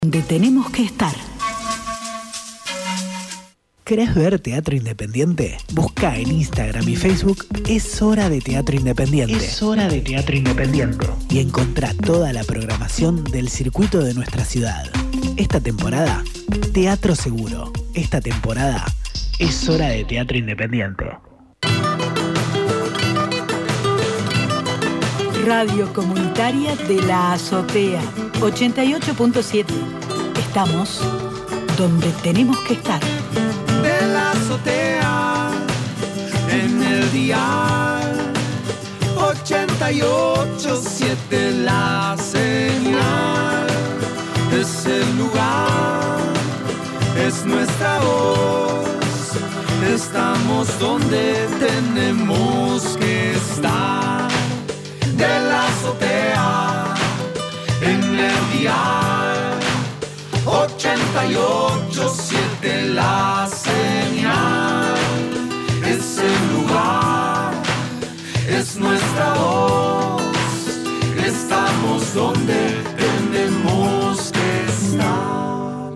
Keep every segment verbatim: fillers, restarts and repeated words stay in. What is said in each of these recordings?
Donde tenemos que estar. ¿Querés ver teatro independiente? Busca en Instagram y Facebook Es Hora de Teatro Independiente. Es Hora de Teatro Independiente. Y encontrá toda la programación del circuito de nuestra ciudad. Esta temporada, Teatro Seguro. Esta temporada, Es Hora de Teatro Independiente. Radio Comunitaria de la Azotea, ochenta y ocho punto siete. Estamos donde tenemos que estar. De la azotea, en el dial, ochenta y ocho punto siete la señal. Es el lugar, es nuestra voz. Estamos donde tenemos que estar. De la azotea, en el dial, ochenta y ocho punto siete la señal. Es el lugar, es nuestra voz. Estamos donde tenemos que estar.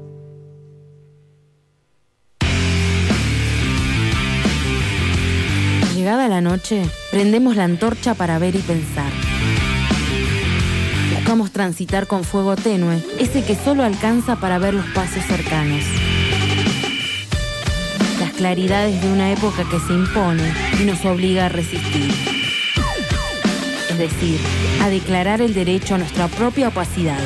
Llegada la noche, prendemos la antorcha para ver y pensar. Buscamos transitar con fuego tenue, ese que solo alcanza para ver los pasos cercanos. Las claridades de una época que se impone y nos obliga a resistir. Es decir, a declarar el derecho a nuestra propia opacidad.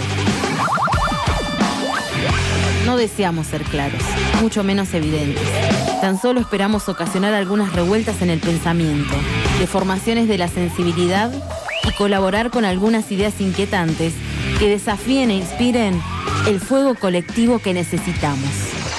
No deseamos ser claros, mucho menos evidentes. Tan solo esperamos ocasionar algunas revueltas en el pensamiento, deformaciones de la sensibilidad y colaborar con algunas ideas inquietantes que desafíen e inspiren el fuego colectivo que necesitamos.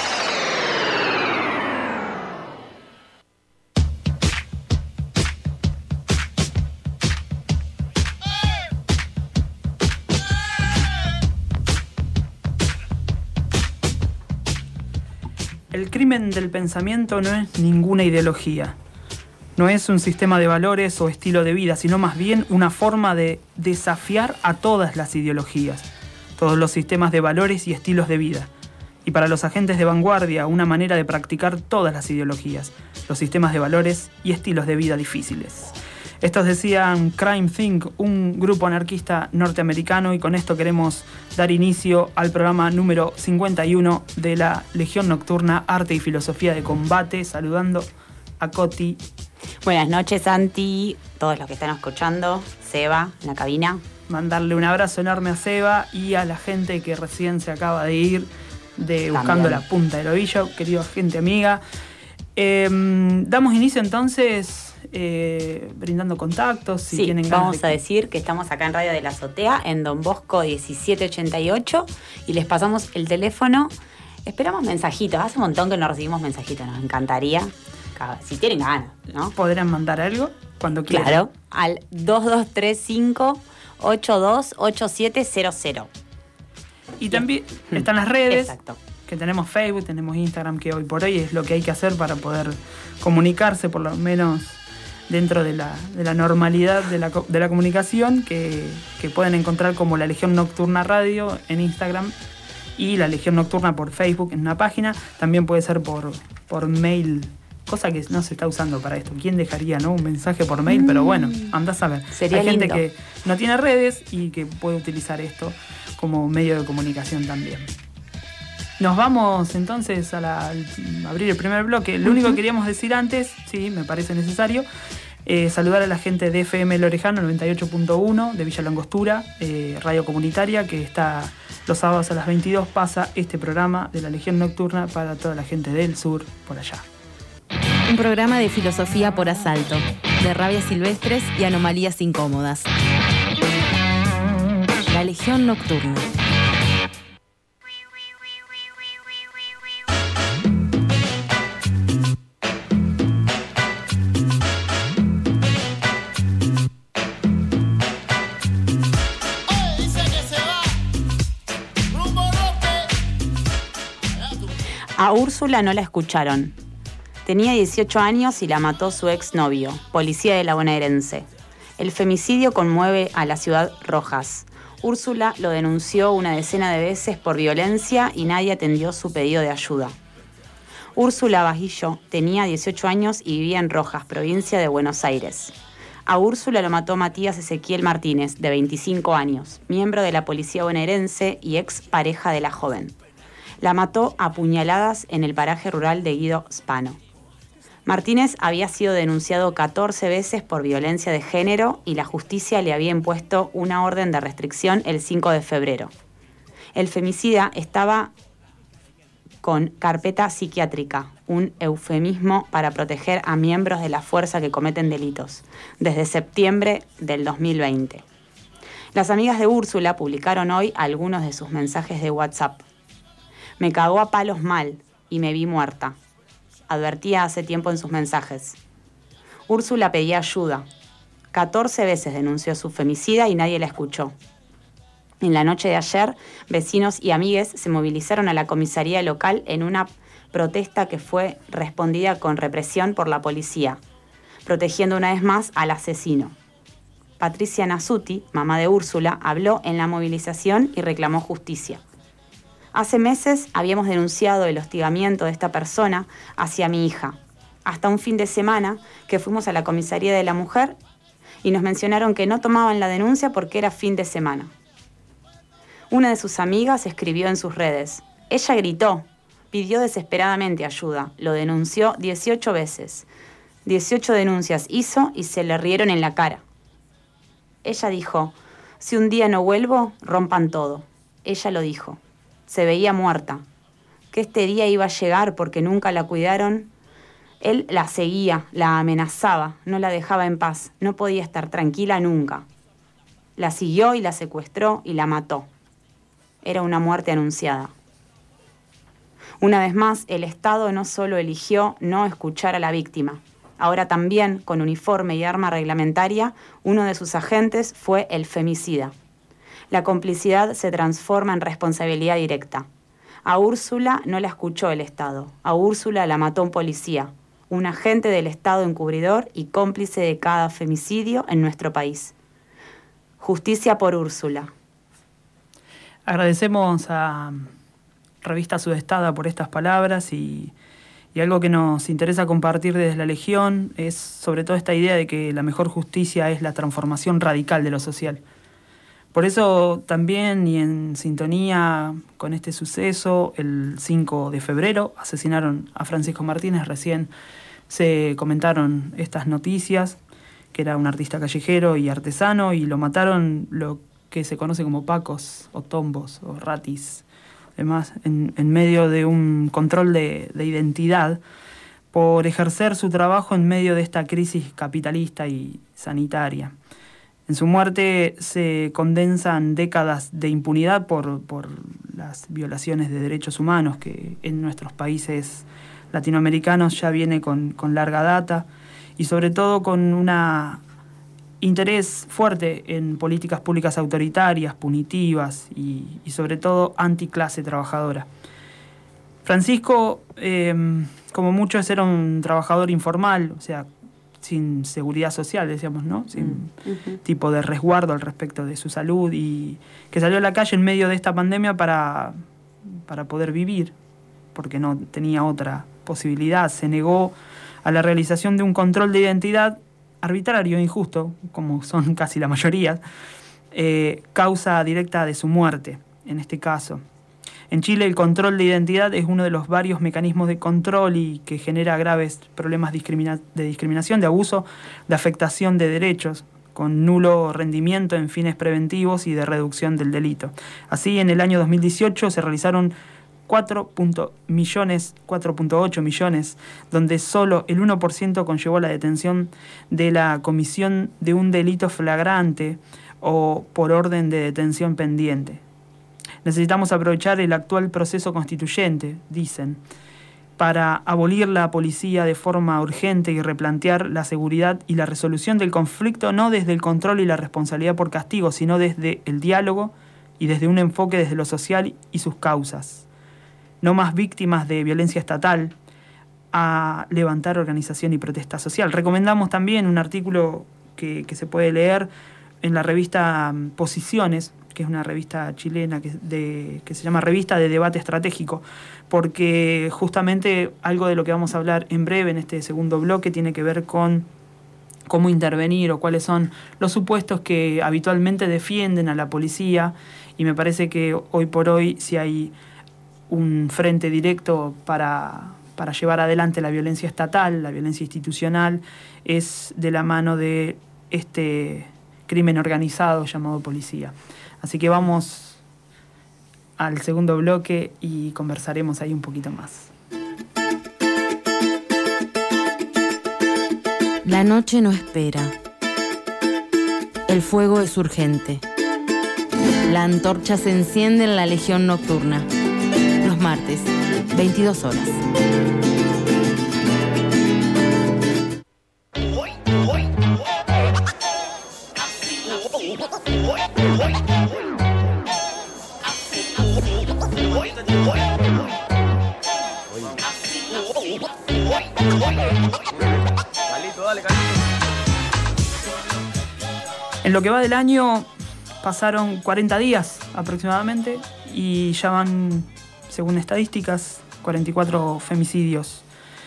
El crimen del pensamiento no es ninguna ideología. No es un sistema de valores o estilo de vida, sino más bien una forma de desafiar a todas las ideologías, todos los sistemas de valores y estilos de vida. Y para los agentes de vanguardia, una manera de practicar todas las ideologías, los sistemas de valores y estilos de vida difíciles. Estos decían Crime Think, un grupo anarquista norteamericano, y con esto queremos dar inicio al programa número cincuenta y uno de la Legión Nocturna Arte y Filosofía de Combate, saludando a Coti. Buenas noches, Santi, todos los que están escuchando, Seba, en la cabina. Mandarle un abrazo enorme a Seba y a la gente que recién se acaba de ir de Buscando la Punta del Ovillo, querido gente amiga. Eh, damos inicio entonces... Eh, brindando contactos. Si sí, tienen vamos de... a decir que estamos acá en Radio de la Azotea, en Don Bosco diecisiete ochenta y ocho, y les pasamos el teléfono. Esperamos mensajitos, hace un montón que no recibimos mensajitos, nos encantaría, si tienen ganas, ¿no? ¿Podrán mandar algo cuando quieran? Claro, al dos dos tres cinco ocho dos ocho siete cero cero. Y también están las redes. Exacto. Que tenemos Facebook, tenemos Instagram, que hoy por hoy es lo que hay que hacer para poder comunicarse, por lo menos dentro de la, de la normalidad de la, de la comunicación, que, que pueden encontrar como la Legión Nocturna Radio en Instagram y la Legión Nocturna por Facebook en una página. También puede ser por, por mail, cosa que no se está usando para esto. ¿Quién dejaría, no, un mensaje por mail? Mm. Pero bueno, andás a ver. Sería Hay gente lindo. que no tiene redes y que puede utilizar esto como medio de comunicación también. Nos vamos entonces a, la, a abrir el primer bloque. Lo único que queríamos decir antes, sí, me parece necesario, eh, saludar a la gente de F M Lorejano noventa y ocho punto uno de Villa Langostura, eh, radio comunitaria, que está los sábados a las veintidós, pasa este programa de la Legión Nocturna para toda la gente del sur, por allá. Un programa de filosofía por asalto, de rabias silvestres y anomalías incómodas. La Legión Nocturna. A Úrsula no la escucharon. Tenía dieciocho años y la mató su exnovio, policía de la bonaerense. El femicidio conmueve a la ciudad Rojas. Úrsula lo denunció una decena de veces por violencia y nadie atendió su pedido de ayuda. Úrsula Bajillo tenía dieciocho años y vivía en Rojas, provincia de Buenos Aires. A Úrsula lo mató Matías Ezequiel Martínez, de veinticinco años, miembro de la policía bonaerense y ex pareja de la joven. La mató a puñaladas en el paraje rural de Guido Spano. Martínez había sido denunciado catorce veces por violencia de género y la justicia le había impuesto una orden de restricción el cinco de febrero. El femicida estaba con carpeta psiquiátrica, un eufemismo para proteger a miembros de la fuerza que cometen delitos, desde septiembre del dos mil veinte. Las amigas de Úrsula publicaron hoy algunos de sus mensajes de WhatsApp. Me cagó a palos mal y me vi muerta. Advertía hace tiempo en sus mensajes. Úrsula pedía ayuda. catorce veces denunció a su femicida y nadie la escuchó. En la noche de ayer, vecinos y amigues se movilizaron a la comisaría local en una protesta que fue respondida con represión por la policía, protegiendo una vez más al asesino. Patricia Nasuti, mamá de Úrsula, habló en la movilización y reclamó justicia. Hace meses habíamos denunciado el hostigamiento de esta persona hacia mi hija, hasta un fin de semana que fuimos a la comisaría de la mujer y nos mencionaron que no tomaban la denuncia porque era fin de semana. Una de sus amigas escribió en sus redes. Ella gritó, pidió desesperadamente ayuda, lo denunció dieciocho veces. dieciocho denuncias hizo y se le rieron en la cara. Ella dijo, si un día no vuelvo, rompan todo. Ella lo dijo. Se veía muerta, que este día iba a llegar porque nunca la cuidaron. Él la seguía, la amenazaba, no la dejaba en paz, no podía estar tranquila nunca. La siguió y la secuestró y la mató. Era una muerte anunciada. Una vez más, el Estado no solo eligió no escuchar a la víctima. Ahora también, con uniforme y arma reglamentaria, uno de sus agentes fue el femicida. La complicidad se transforma en responsabilidad directa. A Úrsula no la escuchó el Estado. A Úrsula la mató un policía, un agente del Estado encubridor y cómplice de cada femicidio en nuestro país. Justicia por Úrsula. Agradecemos a Revista Sudestada por estas palabras y, y algo que nos interesa compartir desde la Legión es sobre todo esta idea de que la mejor justicia es la transformación radical de lo social. Por eso también, y en sintonía con este suceso, el cinco de febrero asesinaron a Francisco Martínez. Recién se comentaron estas noticias, que era un artista callejero y artesano, y lo mataron lo que se conoce como pacos, o tombos, o ratis, además, en, en medio de un control de, de identidad, por ejercer su trabajo en medio de esta crisis capitalista y sanitaria. En su muerte se condensan décadas de impunidad por, por las violaciones de derechos humanos que en nuestros países latinoamericanos ya viene con, con larga data y sobre todo con un interés fuerte en políticas públicas autoritarias, punitivas y, y sobre todo anticlase trabajadora. Francisco, eh, como muchos, era un trabajador informal, o sea, sin seguridad social, decíamos, ¿no? Sin uh-huh. tipo de resguardo al respecto de su salud y que salió a la calle en medio de esta pandemia para, para poder vivir, porque no tenía otra posibilidad. Se negó a la realización de un control de identidad arbitrario e injusto, como son casi la mayoría, eh, causa directa de su muerte, en este caso. En Chile el control de identidad es uno de los varios mecanismos de control y que genera graves problemas discrimina- de discriminación, de abuso, de afectación de derechos, con nulo rendimiento en fines preventivos y de reducción del delito. Así, en el año dos mil dieciocho se realizaron cuatro punto ocho millones, donde solo el uno por ciento conllevó la detención de la comisión de un delito flagrante o por orden de detención pendiente. Necesitamos aprovechar el actual proceso constituyente, dicen, para abolir la policía de forma urgente y replantear la seguridad y la resolución del conflicto no desde el control y la responsabilidad por castigo, sino desde el diálogo y desde un enfoque desde lo social y sus causas. No más víctimas de violencia estatal, a levantar organización y protesta social. Recomendamos también un artículo que, que se puede leer en la revista Posiciones, que es una revista chilena que, de, que se llama Revista de Debate Estratégico, porque justamente algo de lo que vamos a hablar en breve en este segundo bloque tiene que ver con cómo intervenir o cuáles son los supuestos que habitualmente defienden a la policía, y me parece que hoy por hoy, si hay un frente directo para, para llevar adelante la violencia estatal, la violencia institucional, es de la mano de este crimen organizado llamado policía. Así que vamos al segundo bloque y conversaremos ahí un poquito más. La noche no espera. El fuego es urgente. La antorcha se enciende en la Legión Nocturna. Los martes, veintidós horas. En lo que va del año pasaron cuarenta días aproximadamente y ya van, según estadísticas, cuarenta y cuatro femicidios.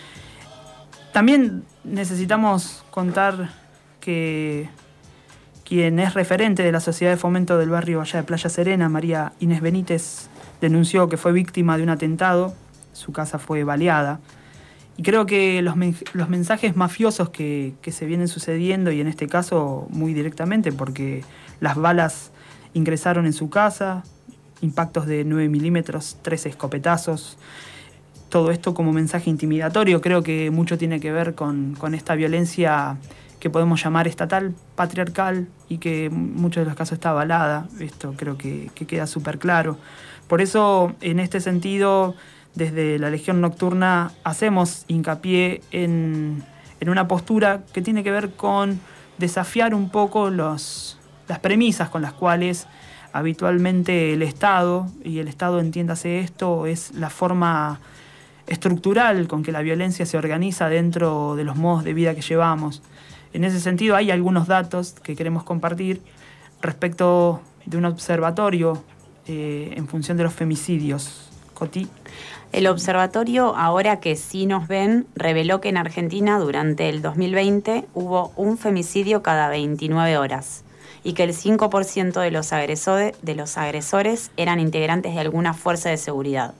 También necesitamos contar que quien es referente de la Sociedad de Fomento del barrio allá de Playa Serena, María Inés Benítez, denunció que fue víctima de un atentado, su casa fue baleada. Y creo que los, men- los mensajes mafiosos que, que se vienen sucediendo, y en este caso muy directamente, porque las balas ingresaron en su casa, impactos de nueve milímetros, tres escopetazos, todo esto como mensaje intimidatorio, creo que mucho tiene que ver con, con esta violencia que podemos llamar estatal, patriarcal, y que en muchos de los casos está avalada. Esto creo que, que queda súper claro. Por eso, en este sentido, desde la Legión Nocturna hacemos hincapié en, en una postura que tiene que ver con desafiar un poco los, las premisas con las cuales habitualmente el Estado, y el Estado, entiéndase esto, es la forma estructural con que la violencia se organiza dentro de los modos de vida que llevamos. En ese sentido hay algunos datos que queremos compartir respecto de un observatorio eh, en función de los femicidios. Coti. El observatorio, ahora que sí nos ven, reveló que en Argentina durante el dos mil veinte hubo un femicidio cada veintinueve horas y que el cinco por ciento de los, agresores, de los agresores eran integrantes de alguna fuerza de seguridad.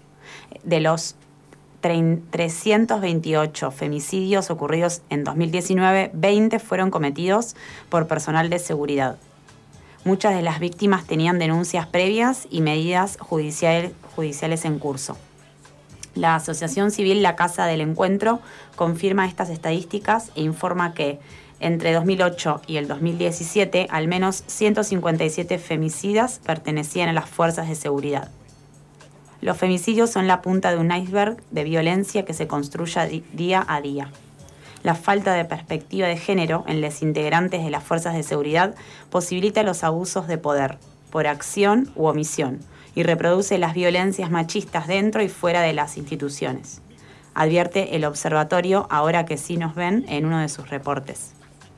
De los trescientos veintiocho femicidios ocurridos en dos mil diecinueve, veinte fueron cometidos por personal de seguridad. Muchas de las víctimas tenían denuncias previas y medidas judicial, judiciales en curso. La Asociación Civil La Casa del Encuentro confirma estas estadísticas e informa que entre dos mil ocho y el dos mil diecisiete al menos ciento cincuenta y siete femicidas pertenecían a las fuerzas de seguridad. Los femicidios son la punta de un iceberg de violencia que se construye di- día a día. La falta de perspectiva de género en los integrantes de las fuerzas de seguridad posibilita los abusos de poder, por acción u omisión, y reproduce las violencias machistas dentro y fuera de las instituciones, advierte el observatorio, ahora que sí nos ven, en uno de sus reportes.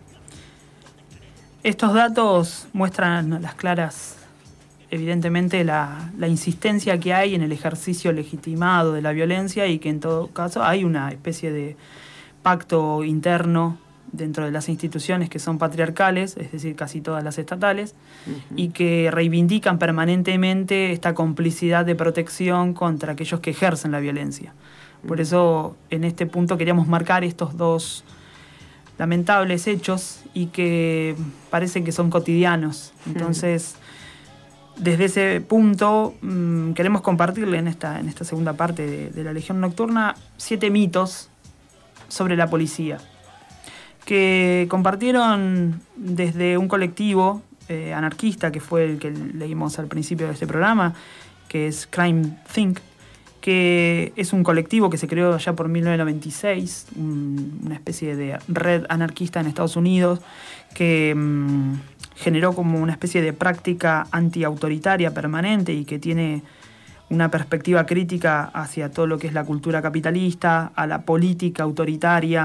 Estos datos muestran a las claras, evidentemente, la, la insistencia que hay en el ejercicio legitimado de la violencia, y que en todo caso hay una especie de pacto interno dentro de las instituciones que son patriarcales, es decir, casi todas las estatales, uh-huh. y que reivindican permanentemente esta complicidad de protección contra aquellos que ejercen la violencia. Uh-huh. Por eso, en este punto queríamos marcar estos dos lamentables hechos y que parecen que son cotidianos. Entonces, uh-huh. desde ese punto, mmm, queremos compartirle en esta, en esta segunda parte de, de la Legión Nocturna siete mitos sobre la policía, que compartieron desde un colectivo eh, anarquista, que fue el que leímos al principio de este programa, que es Crime Think, que es un colectivo que se creó ya por mil novecientos noventa y seis, un, una especie de red anarquista en Estados Unidos, que mmm, generó como una especie de práctica antiautoritaria permanente y que tiene una perspectiva crítica hacia todo lo que es la cultura capitalista, a la política autoritaria,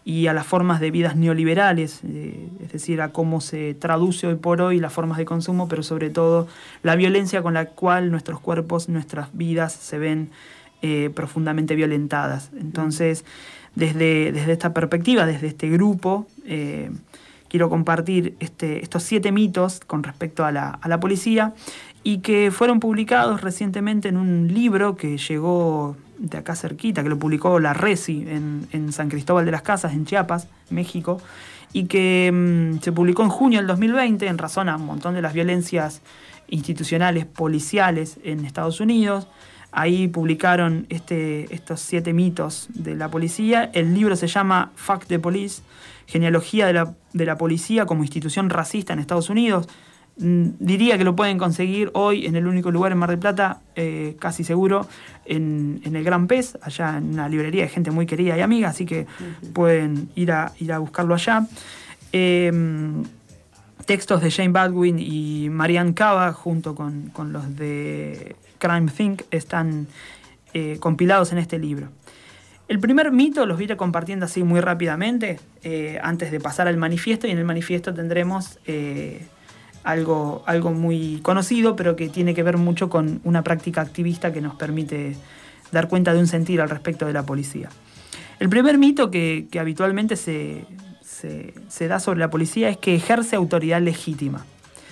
y a las formas de vidas neoliberales, eh, es decir, a cómo se traduce hoy por hoy las formas de consumo, pero sobre todo la violencia con la cual nuestros cuerpos, nuestras vidas se ven eh, profundamente violentadas. Entonces, desde, desde esta perspectiva, desde este grupo, eh, quiero compartir este, estos siete mitos con respecto a la, a la policía y que fueron publicados recientemente en un libro que llegó de acá cerquita, que lo publicó la Resi en, en San Cristóbal de las Casas, en Chiapas, México, y que mmm, se publicó en junio del dos mil veinte en razón a un montón de las violencias institucionales, policiales en Estados Unidos. Ahí publicaron este, estos siete mitos de la policía. El libro se llama Fuck the Police, genealogía de la, de la policía como institución racista en Estados Unidos. Diría que lo pueden conseguir hoy en el único lugar en Mar del Plata, eh, casi seguro, en, en el Gran Pez, allá en una librería de gente muy querida y amiga, así que uh-huh. pueden ir a, ir a buscarlo allá. Eh, textos de Jane Baldwin y Marianne Cava, junto con, con los de Crime Think, están eh, compilados en este libro. El primer mito los voy a ir compartiendo así muy rápidamente, eh, antes de pasar al manifiesto, y en el manifiesto tendremos Eh, Algo, algo muy conocido, pero que tiene que ver mucho con una práctica activista que nos permite dar cuenta de un sentir al respecto de la policía. El primer mito que, que habitualmente se, se, se da sobre la policía es que ejerce autoridad legítima.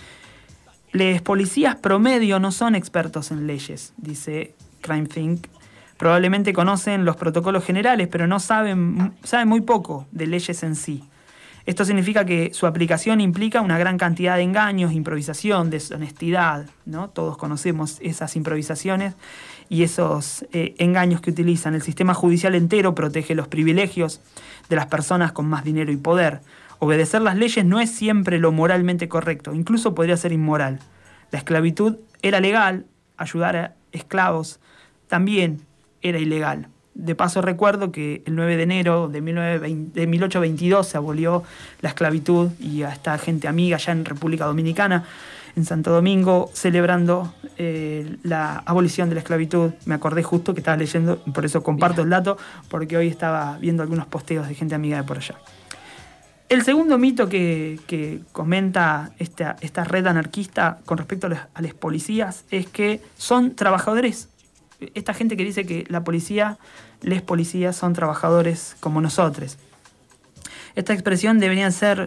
Los policías promedio no son expertos en leyes, dice Crime Think. Probablemente conocen los protocolos generales, pero no saben, saben muy poco de leyes en sí. Esto significa que su aplicación implica una gran cantidad de engaños, improvisación, deshonestidad, ¿no? Todos conocemos esas improvisaciones y esos eh, engaños que utilizan. El sistema judicial entero protege los privilegios de las personas con más dinero y poder. Obedecer las leyes no es siempre lo moralmente correcto, incluso podría ser inmoral. La esclavitud era legal, ayudar a esclavos también era ilegal. De paso recuerdo que el nueve de enero de mil ochocientos veintidós se abolió la esclavitud y a esta gente amiga allá en República Dominicana, en Santo Domingo, celebrando eh, la abolición de la esclavitud. Me acordé justo que estaba leyendo, por eso comparto el dato, porque hoy estaba viendo algunos posteos de gente amiga de por allá. El segundo mito que, que comenta esta, esta red anarquista con respecto a los, a los policías es que son trabajadores. Esta gente que dice que la policía, les policías son trabajadores como nosotros. Esta expresión debería ser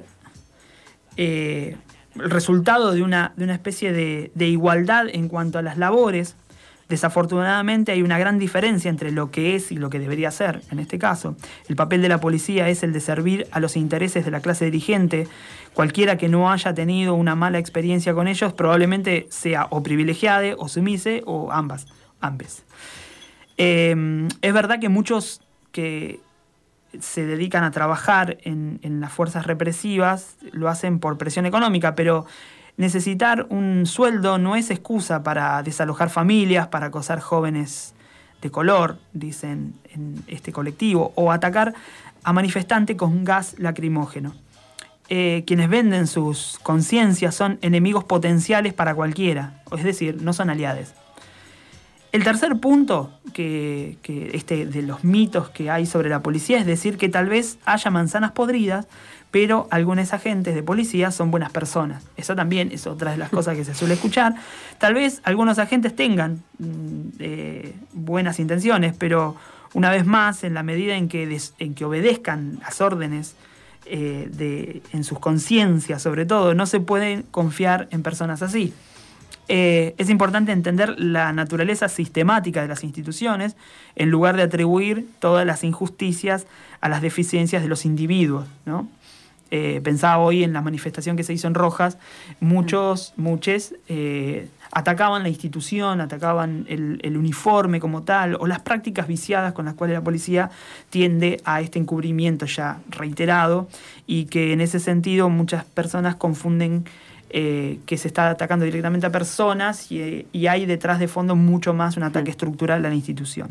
eh, el resultado de una, de una especie de, de igualdad en cuanto a las labores. Desafortunadamente hay una gran diferencia entre lo que es y lo que debería ser. En este caso, el papel de la policía es el de servir a los intereses de la clase dirigente. Cualquiera que no haya tenido una mala experiencia con ellos probablemente sea o privilegiado o sumise o ambas. ambas. Eh, es verdad que muchos que se dedican a trabajar en, en las fuerzas represivas lo hacen por presión económica, pero necesitar un sueldo no es excusa para desalojar familias, para acosar jóvenes de color, dicen en este colectivo, o atacar a manifestantes con gas lacrimógeno. Eh, quienes venden sus conciencias son enemigos potenciales para cualquiera, es decir, no son aliados. El tercer punto que, que este, de los mitos que hay sobre la policía es decir que tal vez haya manzanas podridas, pero algunos agentes de policía son buenas personas. Eso también es otra de las cosas que se suele escuchar. Tal vez algunos agentes tengan eh, buenas intenciones, pero una vez más, en la medida en que, des, en que obedezcan las órdenes eh, de, en sus conciencias, sobre todo, no se puede confiar en personas así. Eh, es importante entender la naturaleza sistemática de las instituciones en lugar de atribuir todas las injusticias a las deficiencias de los individuos, ¿no? Eh, pensaba hoy en la manifestación que se hizo en Rojas, muchos, muchos eh, atacaban la institución, atacaban el, el uniforme como tal, o las prácticas viciadas con las cuales la policía tiende a este encubrimiento ya reiterado, y que en ese sentido muchas personas confunden Eh, que se está atacando directamente a personas y, y hay detrás de fondo mucho más un ataque estructural a la institución.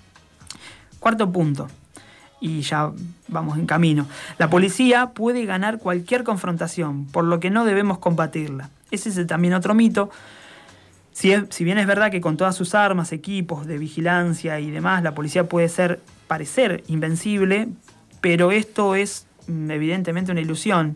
Cuarto punto, y ya vamos en camino. La policía puede ganar cualquier confrontación, por lo que no debemos combatirla. Ese es también otro mito. Si, es, si bien es verdad que con todas sus armas, equipos de vigilancia y demás, la policía puede ser, parecer invencible, pero esto es evidentemente una ilusión.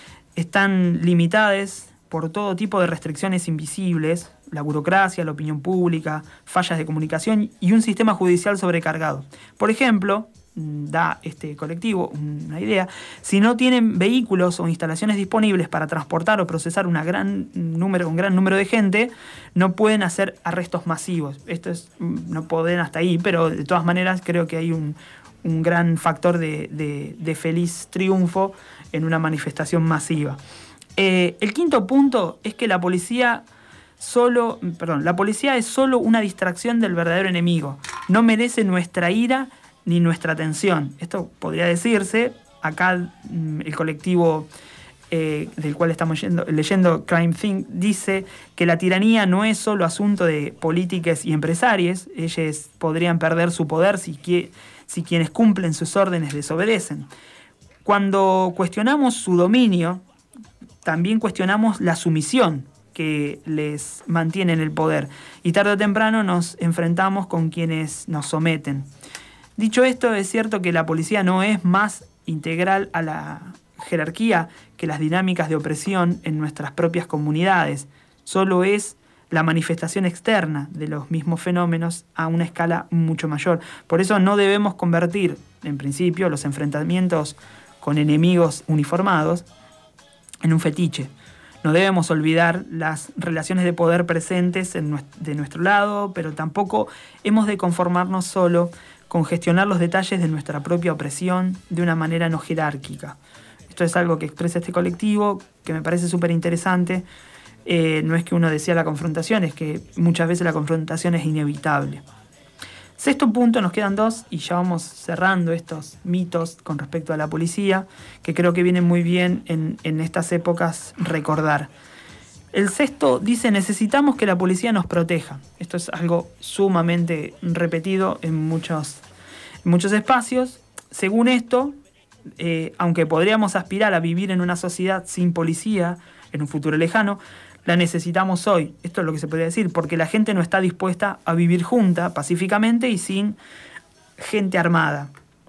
Están limitadas por todo tipo de restricciones invisibles, la burocracia, la opinión pública, fallas de comunicación y un sistema judicial sobrecargado. Por ejemplo, da este colectivo una idea, si no tienen vehículos o instalaciones disponibles para transportar o procesar una gran número, un gran número de gente, no pueden hacer arrestos masivos. Esto es, no pueden hasta ahí, pero de todas maneras creo que hay un, un gran factor de, de, de feliz triunfo en una manifestación masiva. Eh, el quinto punto es que la policía solo, perdón, la policía es solo una distracción del verdadero enemigo. No merece nuestra ira ni nuestra atención. Esto podría decirse, acá el colectivo eh, del cual estamos yendo, leyendo, Crime Think, dice que la tiranía no es solo asunto de políticos y empresarios. Ellos podrían perder su poder si, que, si quienes cumplen sus órdenes desobedecen. Cuando cuestionamos su dominio, también cuestionamos la sumisión que les mantiene en el poder, y tarde o temprano nos enfrentamos con quienes nos someten. Dicho esto, es cierto que la policía no es más integral a la jerarquía que las dinámicas de opresión en nuestras propias comunidades. Solo es la manifestación externa de los mismos fenómenos a una escala mucho mayor. Por eso no debemos convertir, en principio, los enfrentamientos con enemigos uniformados en un fetiche. No debemos olvidar las relaciones de poder presentes en nuestro, de nuestro lado, pero tampoco hemos de conformarnos solo con gestionar los detalles de nuestra propia opresión de una manera no jerárquica. Esto es algo que expresa este colectivo, que me parece súper interesante. Eh, no es que uno desea la confrontación, es que muchas veces la confrontación es inevitable. Sexto punto, nos quedan dos y ya vamos cerrando estos mitos con respecto a la policía, que creo que vienen muy bien en, en estas épocas recordar. El sexto dice: necesitamos que la policía nos proteja. Esto es algo sumamente repetido en muchos, en muchos espacios. Según esto, eh, aunque podríamos aspirar a vivir en una sociedad sin policía en un futuro lejano, la necesitamos hoy. Esto es lo que se podría decir, porque la gente no está dispuesta a vivir junta, pacíficamente y sin gente armada.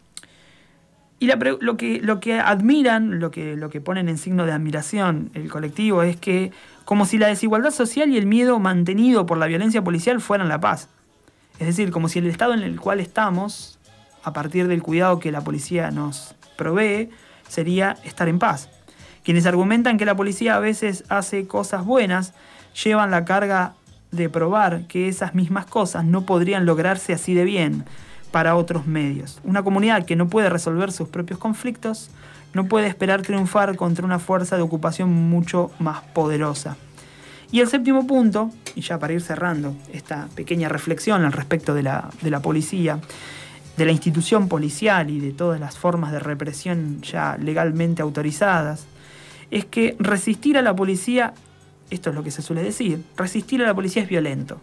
Y la, lo, que, lo que admiran, lo que, lo que ponen en signo de admiración el colectivo es que como si la desigualdad social y el miedo mantenido por la violencia policial fueran la paz. Es decir, como si el estado en el cual estamos, a partir del cuidado que la policía nos provee, sería estar en paz. Quienes argumentan que la policía a veces hace cosas buenas, llevan la carga de probar que esas mismas cosas no podrían lograrse así de bien para otros medios. Una comunidad que no puede resolver sus propios conflictos no puede esperar triunfar contra una fuerza de ocupación mucho más poderosa. Y el séptimo punto, y ya para ir cerrando esta pequeña reflexión al respecto de la, de la policía, de la institución policial y de todas las formas de represión ya legalmente autorizadas, es que resistir a la policía, esto es lo que se suele decir, resistir a la policía es violento.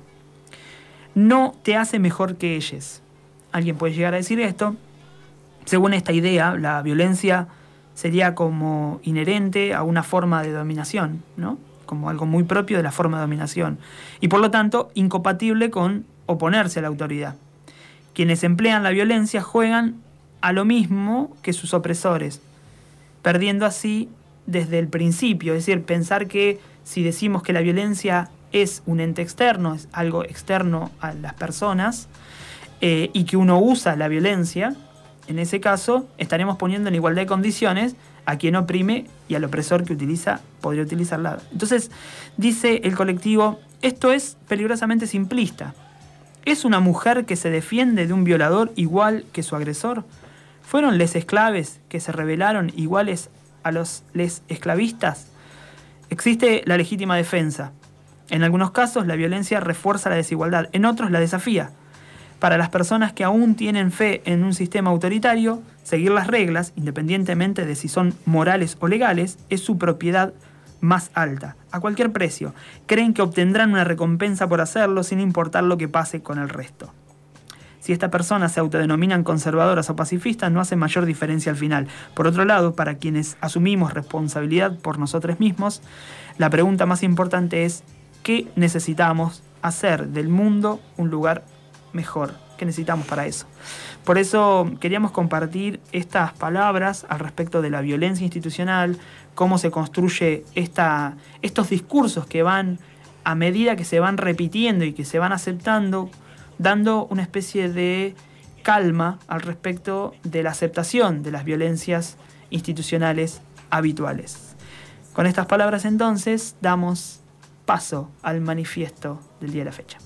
No te hace mejor que ellos. Alguien puede llegar a decir esto. Según esta idea, la violencia sería como inherente a una forma de dominación, ¿no? Como algo muy propio de la forma de dominación. Y por lo tanto, incompatible con oponerse a la autoridad. Quienes emplean la violencia juegan a lo mismo que sus opresores, perdiendo así desde el principio. Es decir, pensar que si decimos que la violencia es un ente externo, es algo externo a las personas, eh, y que uno usa la violencia, en ese caso estaremos poniendo en igualdad de condiciones a quien oprime y al opresor que utiliza, podría utilizarla. Entonces, dice el colectivo, esto es peligrosamente simplista. ¿Es una mujer que se defiende de un violador igual que su agresor? ¿Fueron les esclaves que se rebelaron iguales a los les esclavistas? Existe la legítima defensa. En algunos casos la violencia refuerza la desigualdad, en otros la desafía. Para las personas que aún tienen fe en un sistema autoritario, seguir las reglas, independientemente de si son morales o legales, es su propiedad más alta, a cualquier precio. Creen que obtendrán una recompensa por hacerlo sin importar lo que pase con el resto. Si estas personas se autodenominan conservadoras o pacifistas, no hace mayor diferencia al final. Por otro lado, para quienes asumimos responsabilidad por nosotros mismos, la pregunta más importante es ¿qué necesitamos hacer del mundo un lugar mejor? que necesitamos para eso. Por eso queríamos compartir estas palabras al respecto de la violencia institucional, cómo se construye esta, estos discursos que van, a medida que se van repitiendo y que se van aceptando, dando una especie de calma al respecto de la aceptación de las violencias institucionales habituales. Con estas palabras entonces damos paso al manifiesto del día de la fecha.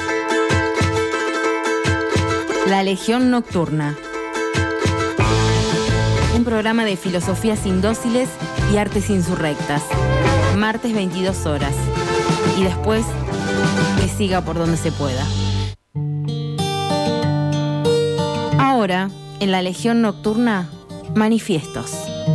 La Legión Nocturna. Un programa de filosofías indóciles y artes insurrectas. Martes veintidós horas. Y después que siga por donde se pueda. Ahora, en la Legión Nocturna, manifiestos.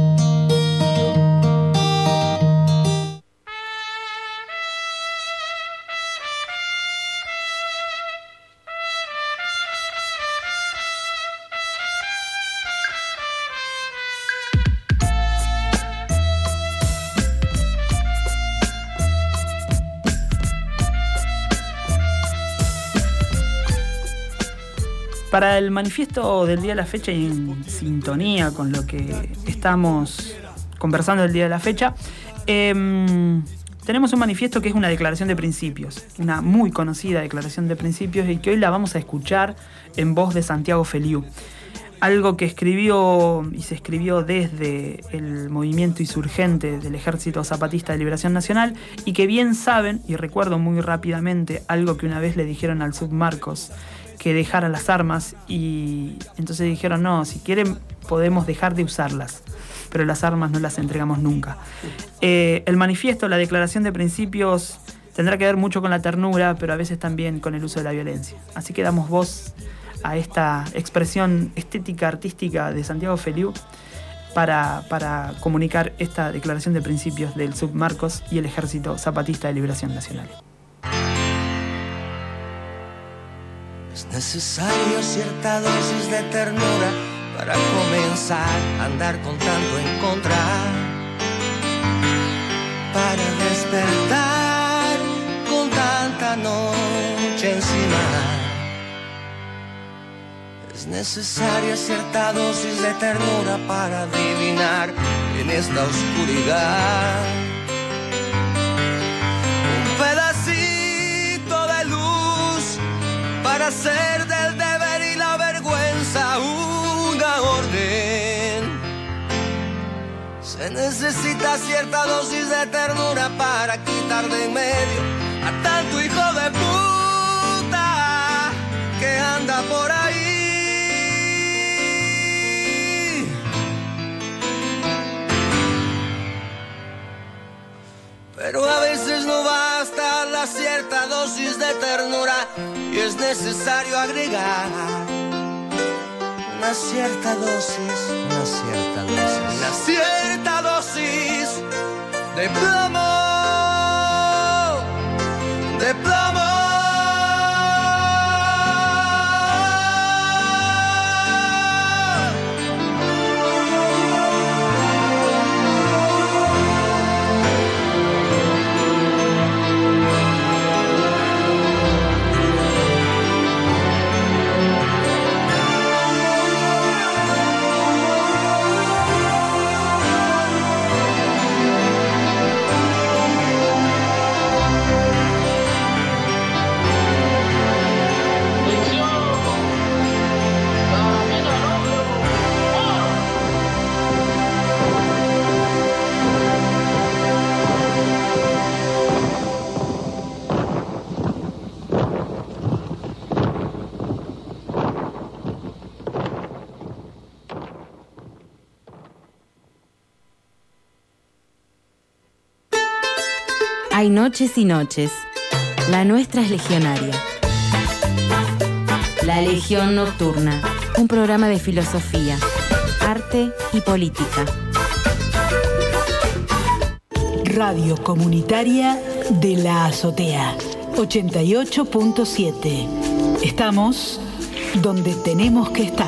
Para el manifiesto del día de la fecha y en sintonía con lo que estamos conversando el día de la fecha, eh, tenemos un manifiesto que es una declaración de principios, una muy conocida declaración de principios y que hoy la vamos a escuchar en voz de Santiago Feliú. Algo que escribió y se escribió desde el movimiento insurgente del Ejército Zapatista de Liberación Nacional y que bien saben, y recuerdo muy rápidamente algo que una vez le dijeron al submarcos, que dejara las armas, y entonces dijeron no, si quieren podemos dejar de usarlas, pero las armas no las entregamos nunca. Eh, el manifiesto, la declaración de principios, tendrá que ver mucho con la ternura, pero a veces también con el uso de la violencia. Así que damos voz a esta expresión estética, artística de Santiago Feliú para, para comunicar esta declaración de principios del submarcos y el Ejército Zapatista de Liberación Nacional. Es necesario cierta dosis de ternura para comenzar a andar con tanto en contra, para despertar con tanta noche encima. Es necesaria cierta dosis de ternura para adivinar en esta oscuridad un pedacito de luz para hacer del deber y la vergüenza una orden. Se necesita cierta dosis de ternura para quitar de en medio a tanto hijo de puta que anda por ahí. Pero a veces no basta la cierta dosis de ternura y es necesario agregar una cierta dosis, una cierta dosis, una cierta dosis de plomo, de plomo. Hay noches y noches. La nuestra es legionaria. La Legión Nocturna. Un programa de filosofía, arte y política. Radio Comunitaria de la Azotea. ochenta y ocho punto siete. Estamos donde tenemos que estar.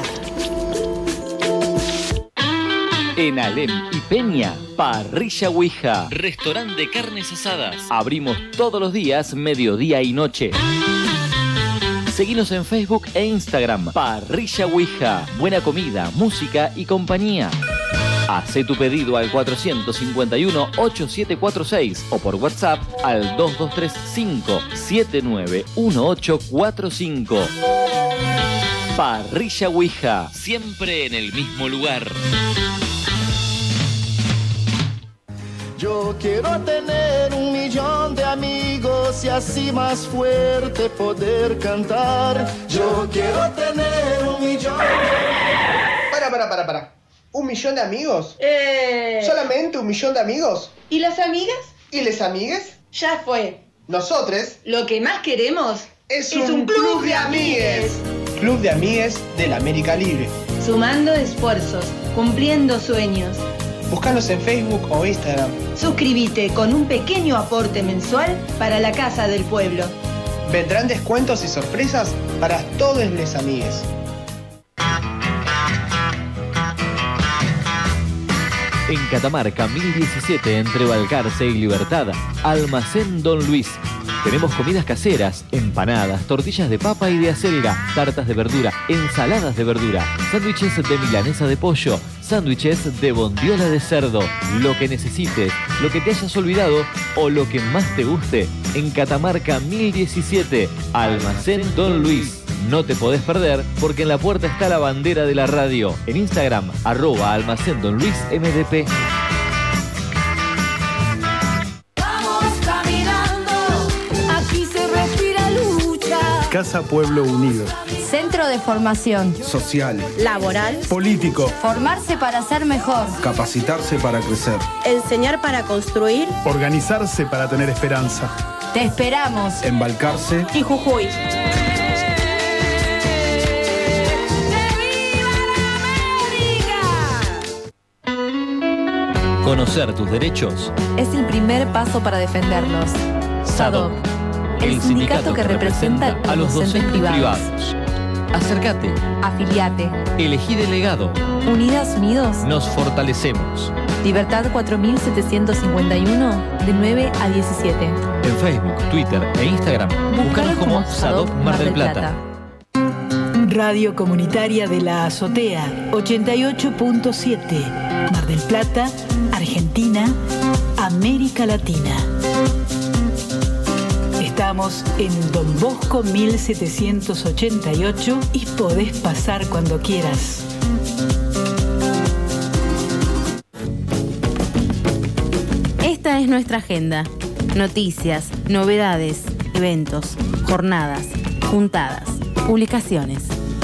En Alem y Peña, Parrilla Ouija, restaurante de carnes asadas. Abrimos todos los días, mediodía y noche. Seguinos en Facebook e Instagram. Parrilla Ouija. Buena comida, música y compañía. Hacé tu pedido al cuatro cinco uno, ocho siete cuatro seis o por WhatsApp al dos dos tres cinco, siete nueve uno ocho cuatro cinco. Parrilla Ouija, siempre en el mismo lugar. Yo quiero tener un millón de amigos y así más fuerte poder cantar. Yo quiero tener un millón... Para, para, para, para. ¿Un millón de amigos? Eh... ¿Solamente un millón de amigos? ¿Y las amigas? ¿Y les amigues? Ya fue. Nosotros... Lo que más queremos es, es un, un club, club de de amigues. Club de amigues de la América Libre. Sumando esfuerzos, cumpliendo sueños. Búscanos en Facebook o Instagram. Suscríbete con un pequeño aporte mensual para la Casa del Pueblo. Vendrán descuentos y sorpresas para todos los amigues. En Catamarca mil diecisiete, entre Balcarce y Libertad, Almacén Don Luis. Tenemos comidas caseras, empanadas, tortillas de papa y de acelga, tartas de verdura, ensaladas de verdura, sándwiches de milanesa de pollo, sándwiches de bondiola de cerdo. Lo que necesites, lo que te hayas olvidado o lo que más te guste. En Catamarca mil diecisiete, Almacén Don Luis. No te podés perder porque en la puerta está la bandera de la radio. En Instagram, arroba Almacén Don Luis M D P. Casa Pueblo Unido. Centro de formación. Social. Laboral. Político. Formarse para ser mejor. Capacitarse para crecer. Enseñar para construir. Organizarse para tener esperanza. Te esperamos. En Balcarce y Jujuy. Conocer tus derechos es el primer paso para defenderlos. SADOP, el, el sindicato que representa a los docentes privados. privados. Acércate. Afiliate. Elegí delegado. Unidas Unidos. Nos fortalecemos. Libertad cuatro mil setecientos cincuenta y uno, de nueve a diecisiete. En Facebook, Twitter e Instagram, búscanos como SADOP Mar del Plata. Radio Comunitaria de la Azotea, ochenta y ocho punto siete. Mar del Plata, Argentina, América Latina. Estamos en Don Bosco mil setecientos ochenta y ocho y podés pasar cuando quieras. Esta es nuestra agenda. Noticias, novedades, eventos, jornadas, juntadas, publicaciones.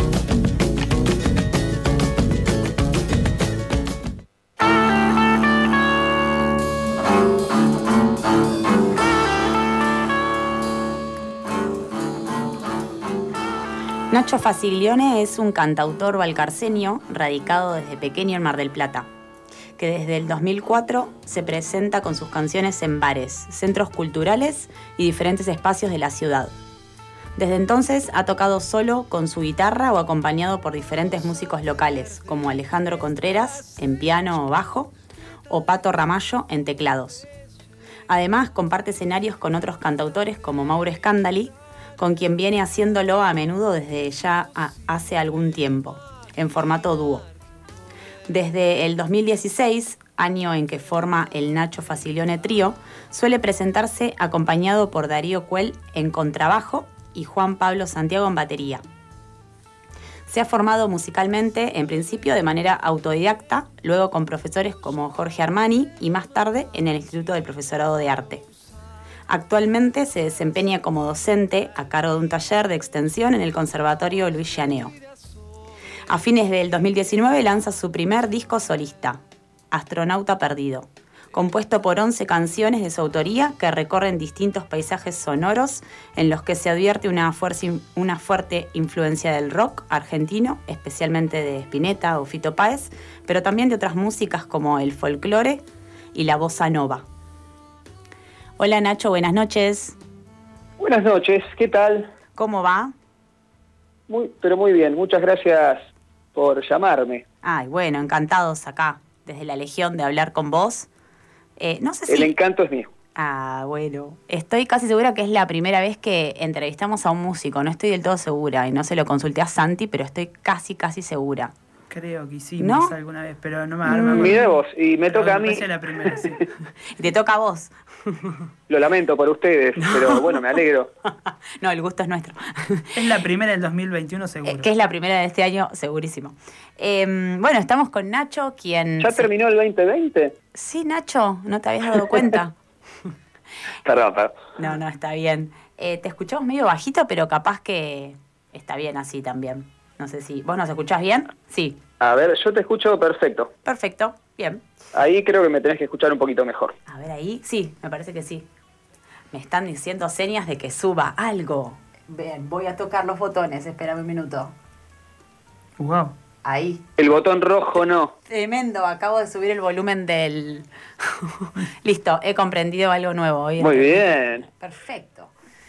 Nacho Faciglione es un cantautor valcarceño radicado desde pequeño en Mar del Plata, que desde el dos mil cuatro se presenta con sus canciones en bares, centros culturales y diferentes espacios de la ciudad. Desde entonces ha tocado solo con su guitarra o acompañado por diferentes músicos locales, como Alejandro Contreras en piano o bajo, o Pato Ramallo en teclados. Además, comparte escenarios con otros cantautores como Mauro Scandali, con quien viene haciéndolo a menudo desde ya hace algún tiempo, en formato dúo. Desde el dos mil dieciséis, año en que forma el Nacho Faciglione Trío, suele presentarse acompañado por Darío Cuel en contrabajo y Juan Pablo Santiago en batería. Se ha formado musicalmente, en principio de manera autodidacta, luego con profesores como Jorge Armani y más tarde en el Instituto del Profesorado de Arte. Actualmente se desempeña como docente a cargo de un taller de extensión en el Conservatorio Luis Llaneo. A fines del dos mil diecinueve lanza su primer disco solista, Astronauta Perdido, compuesto por once canciones de su autoría que recorren distintos paisajes sonoros en los que se advierte una, fuerza, una fuerte influencia del rock argentino, especialmente de Spinetta o Fito Páez, pero también de otras músicas como el folclore y la bossa nova. Hola Nacho, buenas noches. Buenas noches, ¿qué tal? ¿Cómo va? Muy, pero muy bien, muchas gracias por llamarme. Ay, bueno, encantados acá, desde la Legión, de hablar con vos. Eh, no sé si... El encanto es mío. Ah, bueno. Estoy casi segura que es la primera vez que entrevistamos a un músico. No estoy del todo segura y no se lo consulté a Santi, pero estoy casi, casi segura. Creo que hicimos ¿No? alguna vez, pero no me acuerdo. Mirá vos, y me Pero toca a me mí. parece la primera, sí. Y te toca a vos. Lo lamento por ustedes, pero bueno, me alegro. No, el gusto es nuestro. Es la primera del dos mil veintiuno seguro. Que es la primera de este año, segurísimo. Eh, bueno, estamos con Nacho, quien... ¿Ya se- terminó el veinte veinte? Sí, Nacho, ¿no te habías dado cuenta? Perdón, perdón. No, no, está bien. Eh, te escuchamos medio bajito, pero capaz que está bien así también. No sé si... ¿Vos nos escuchás bien? Sí. A ver, yo te escucho perfecto. Perfecto, bien. Ahí creo que me tenés que escuchar un poquito mejor. A ver ahí, sí, me parece que sí. Me están diciendo señas de que suba algo. Bien, voy a tocar los botones, espérame un minuto. Wow. Ahí. El botón rojo no. Tremendo, acabo de subir el volumen del... Listo, he comprendido algo nuevo. Hoy Muy entendí. bien. Perfecto.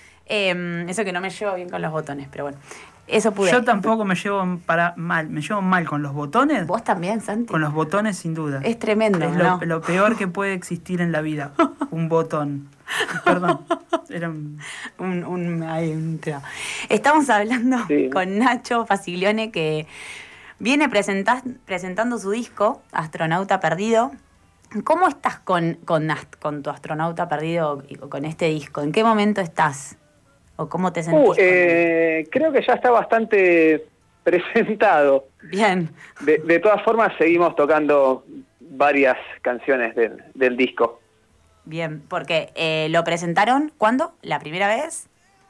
Eh, eso que no me llevo bien con los botones, pero bueno. Eso pude. Yo tampoco me llevo para mal, me llevo mal con los botones. ¿Vos también, Santi? Con los botones, sin duda. Es tremendo, Es lo, ¿no? lo peor que puede existir en la vida. Un botón. Perdón. Era un... un, un, ay, un tema. Estamos hablando Sí. con Nacho Faciglione, que viene presentas- presentando su disco, Astronauta Perdido. ¿Cómo estás con, con, ast- con tu Astronauta Perdido y con este disco? ¿En qué momento estás? ¿O cómo te sentís? Uh, con él? eh, creo que ya está bastante presentado. Bien. De, de todas formas, seguimos tocando varias canciones del, del disco. Bien, porque eh, lo presentaron, ¿cuándo? ¿La primera vez?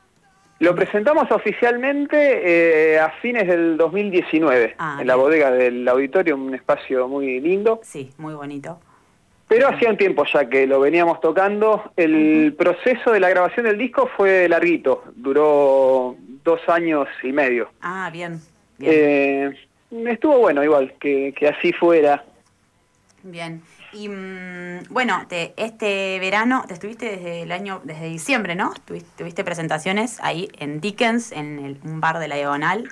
Lo presentamos oficialmente eh, a fines del dos mil diecinueve, Ah, en la bien. bodega del auditorio, un espacio muy lindo. Sí, muy bonito. Pero hacía un tiempo ya que lo veníamos tocando. El proceso de la grabación del disco fue larguito, duró dos años y medio. Ah, bien. Bien. Eh, estuvo bueno igual, que, que así fuera. Bien. Y mm, bueno, te, este verano, te estuviste desde el año, desde diciembre, ¿no? Tuviste, tuviste presentaciones ahí en Dickens, en el, un bar de la Diagonal.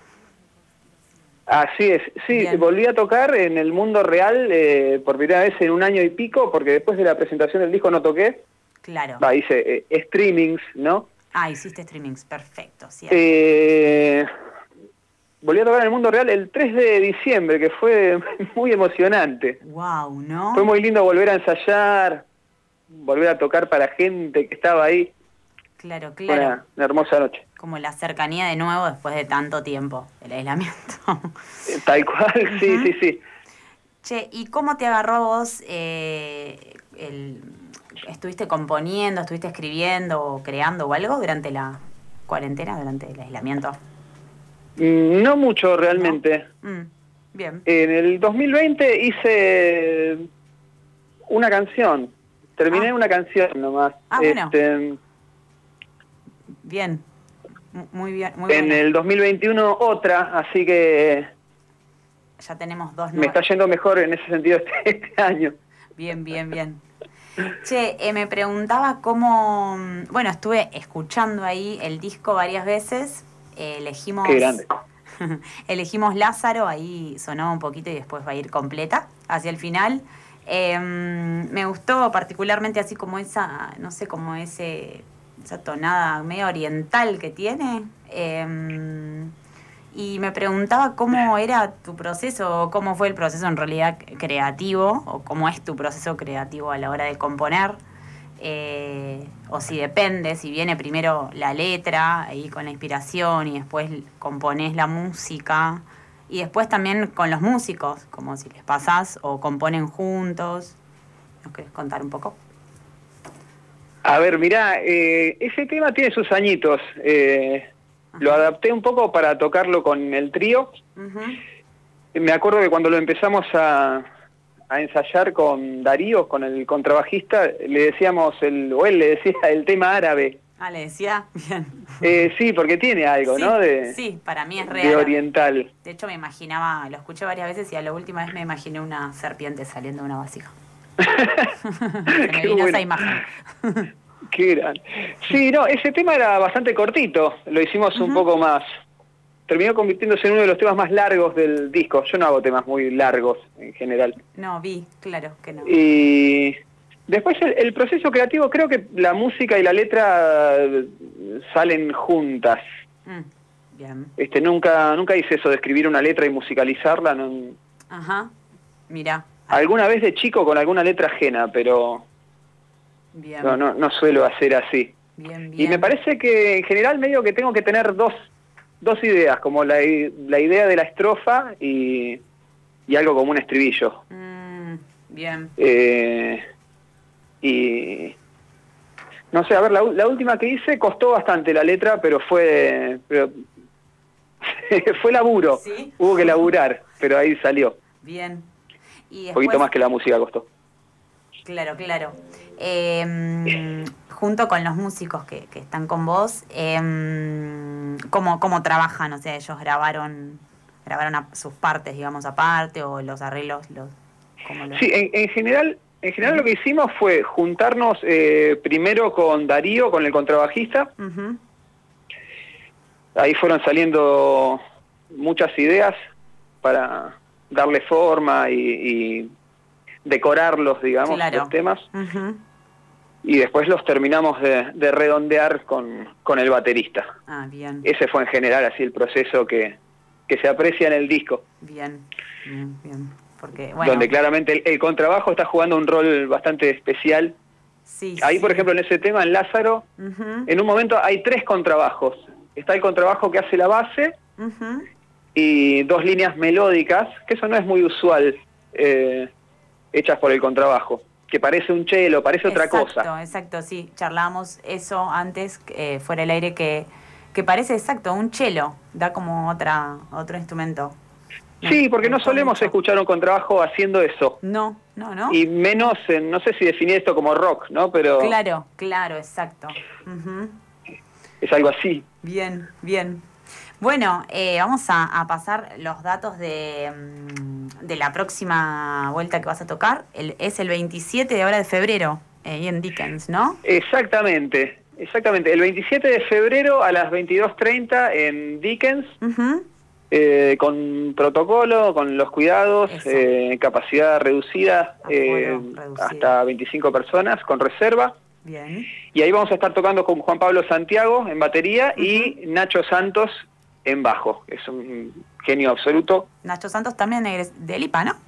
Así es, sí, Bien. volví a tocar en el mundo real eh, por primera vez en un año y pico, porque después de la presentación del disco no toqué. Claro. Va, hice eh, streamings, ¿no? Ah, hiciste streamings, perfecto. Sí. Eh, volví a tocar en el mundo real el tres de diciembre, que fue muy emocionante. Wow, ¿no? Fue muy lindo volver a ensayar, volver a tocar para gente que estaba ahí. Claro, Fue claro. una, una hermosa noche. Como la cercanía de nuevo después de tanto tiempo del aislamiento. Eh, Tal cual, sí, sí, sí. Che, ¿y cómo te agarró a vos eh, el... ¿Estuviste componiendo, estuviste escribiendo o creando o algo durante la cuarentena, durante el aislamiento? Mm, No mucho realmente. Mm, bien. En el dos mil veinte hice una canción. Terminé una canción nomás. Ah, bueno. Este, Bien. M- Muy bien. Muy en bueno. el dos mil veintiuno otra, así que Ya tenemos dos me nuevas. está yendo mejor en ese sentido este, este año. Bien, bien, bien. Che, eh, me preguntaba cómo... mm, Bueno, estuve escuchando ahí el disco varias veces. Eh, elegimos... Qué grande. Elegimos Lázaro, ahí sonaba un poquito y después va a ir completa hacia el final. Eh, me gustó particularmente así como esa, no sé, como ese, esa tonada medio oriental que tiene. Eh, y me preguntaba cómo era tu proceso, cómo fue el proceso en realidad creativo, o cómo es tu proceso creativo a la hora de componer. Eh, o si depende, si viene primero la letra, ahí con la inspiración, y después componés la música, y después también con los músicos, como si les pasás o componen juntos. ¿Nos querés contar un poco? A ver, mirá, eh, ese tema tiene sus añitos. Eh, lo adapté un poco para tocarlo con el trío. Me acuerdo que cuando lo empezamos a, a ensayar con Darío, con el contrabajista, le decíamos, el, o él le decía el tema árabe. Ah, le decía, bien. Eh, sí, porque tiene algo, Sí, ¿no? De, sí, para mí es de real. oriental. De hecho, me imaginaba, lo escuché varias veces y a la última vez me imaginé una serpiente saliendo de una vasija. Se me Qué vino bueno. esa imagen. Qué gran. Sí, no, ese tema era bastante cortito, lo hicimos un poco más. Terminó convirtiéndose en uno de los temas más largos del disco. Yo no hago temas muy largos en general. No, vi, claro que no. Y Después el, el proceso creativo, creo que la música y la letra salen juntas. Mm, bien. Este, nunca, nunca hice eso de escribir una letra y musicalizarla. No, Ajá, mira. alguna vez de chico con alguna letra ajena, pero bien. No, no, no suelo hacer así. Bien, bien. Y me parece que en general medio que tengo que tener dos, dos ideas, como la, la idea de la estrofa y, y algo como un estribillo. Mm, bien. Eh, y no sé, a ver, la, la última que hice costó bastante la letra, pero fue pero, fue laburo. ¿Sí? Hubo que laburar, pero ahí salió. Bien. Y Un después, poquito más que la música costó. Claro, claro. Eh, junto con los músicos que, que están con vos, eh, ¿cómo, ¿cómo trabajan? O sea, ellos grabaron grabaron a, sus partes, digamos, aparte, o los arreglos, los, ¿cómo los... Sí, en, en general... En general lo que hicimos fue juntarnos eh, primero con Darío, con el contrabajista. Uh-huh. Ahí fueron saliendo muchas ideas para darle forma y, y decorarlos, digamos, Claro. los temas. Uh-huh. Y después los terminamos de, de redondear con, con el baterista. Ah, bien. Ese fue en general así el proceso que, que se aprecia en el disco. Bien, bien, bien. Porque, bueno, Donde claramente el, el contrabajo está jugando un rol bastante especial. sí, Ahí, sí. por ejemplo, en ese tema, en Lázaro, Uh-huh. en un momento hay tres contrabajos. Está el contrabajo que hace la base Uh-huh. y dos líneas melódicas, que eso no es muy usual, eh, hechas por el contrabajo, que parece un cello, parece otra Exacto, cosa. exacto, sí. Charlábamos eso antes, eh, fuera del aire, que, que parece exacto, un cello. Da como otra otro instrumento. Sí, porque no solemos escuchar un contrabajo haciendo eso. No, no, no. Y menos, eh, no sé si definir esto como rock, ¿no? Pero Claro, claro, exacto. Ujú. es algo así. Bien, bien. Bueno, eh, vamos a, a pasar los datos de, mm, de la próxima vuelta que vas a tocar. El, es el veintisiete de ahora de febrero, eh, y en Dickens, ¿no? Exactamente, exactamente. El veintisiete de febrero a las veintidós treinta en Dickens. Uh-huh. Eh, con protocolo, con los cuidados, eh, capacidad reducida, eh, hasta veinticinco personas, con reserva. Bien. Y ahí vamos a estar tocando con Juan Pablo Santiago en batería Uh-huh. y Nacho Santos en bajo. Es un genio absoluto. Nacho Santos también es de Lipa, ¿no?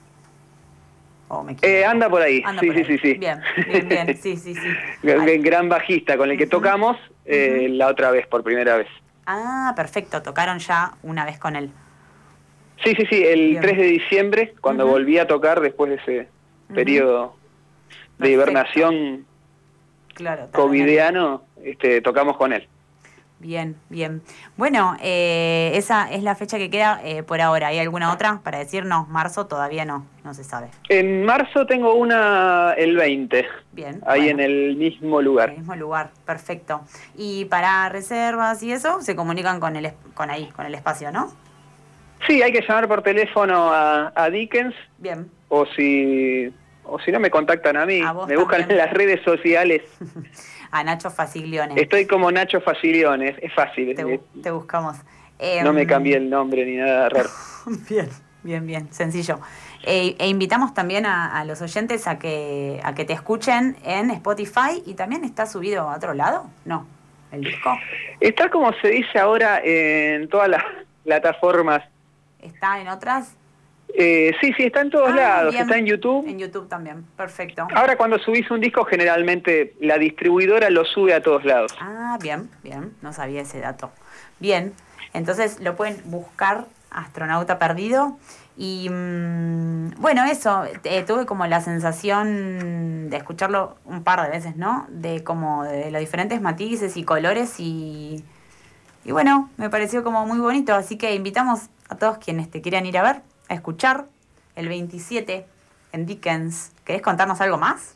¿O me Eh, anda por ahí, Anda sí, por sí, ahí. sí, sí. Bien, bien, bien, sí, sí, sí. Gran, gran bajista con el que tocamos eh, la otra vez, por primera vez. Ah, perfecto, tocaron ya una vez con él. Sí, sí, sí, el Bien. tres de diciembre, cuando Ujú. volví a tocar después de ese periodo de hibernación Claro. covidiano, este, tocamos con él. Bien, bien. Bueno, eh, esa es la fecha que queda eh, por ahora. ¿Hay alguna otra para decir? No, marzo todavía no, no se sabe. En marzo tengo una el veinte, Bien. ahí bueno, en el mismo lugar. en el mismo lugar, perfecto. Y para reservas y eso, se comunican con el es- con ahí, con el espacio, ¿no? Sí, hay que llamar por teléfono a, a Dickens, Bien. o si o si no me contactan a mí, A vos me buscan también. en las redes sociales. A Nacho Faciglione. Estoy como Nacho Facilione, es, es fácil. Te, eh, bu- te buscamos. Eh, no me cambié el nombre ni nada raro. Bien, bien, bien, sencillo. Eh, e invitamos también a, a los oyentes a que a que te escuchen en Spotify, y también está subido a otro lado, ¿no? El disco Está como se dice ahora en todas las plataformas. está en otras. Eh, sí, sí, está en todos Ah, lados, bien. está en YouTube. En YouTube también, perfecto. Ahora cuando subís un disco generalmente la distribuidora lo sube a todos lados. Ah, bien, bien, no sabía ese dato. Bien, entonces lo pueden buscar, Astronauta Perdido. Y mm, bueno, eso, eh, tuve como la sensación de escucharlo un par de veces, ¿no? De como de los diferentes matices y colores y, y bueno, me pareció como muy bonito, así que invitamos a todos quienes te quieran ir a ver, a escuchar el veintisiete en Dickens. ¿Querés contarnos algo más?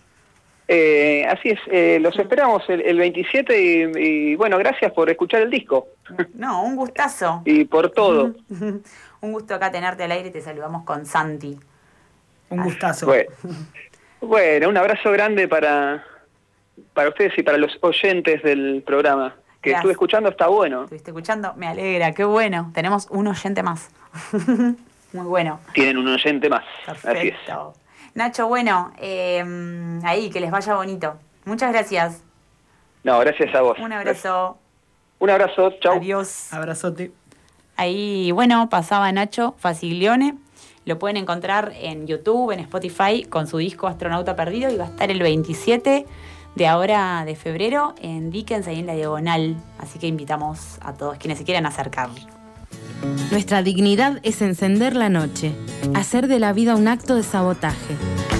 Eh, así es, eh, los esperamos el, el veintisiete y, y bueno, gracias por escuchar el disco. No, un gustazo. Y por todo. Un gusto acá tenerte al aire y te saludamos con Santi. Un gustazo. Bueno, bueno, un abrazo grande para, para ustedes y para los oyentes del programa. Que Gracias. estuve escuchando, está bueno. ¿Estuviste escuchando? Me alegra, qué bueno. Tenemos un oyente más. Muy bueno. Tienen un oyente más. Así es. Perfecto. Nacho, bueno, eh, ahí, que les vaya bonito. Muchas gracias. No, gracias a vos. Un abrazo. Un abrazo, chau. Adiós. Abrazote. Ahí, bueno, pasaba Nacho Faciglione. Lo pueden encontrar en YouTube, en Spotify, con su disco Astronauta Perdido, y va a estar el veintisiete de ahora de febrero en Dickens, ahí en la Diagonal. Así que invitamos a todos quienes se quieran acercar. Nuestra dignidad es encender la noche, hacer de la vida un acto de sabotaje.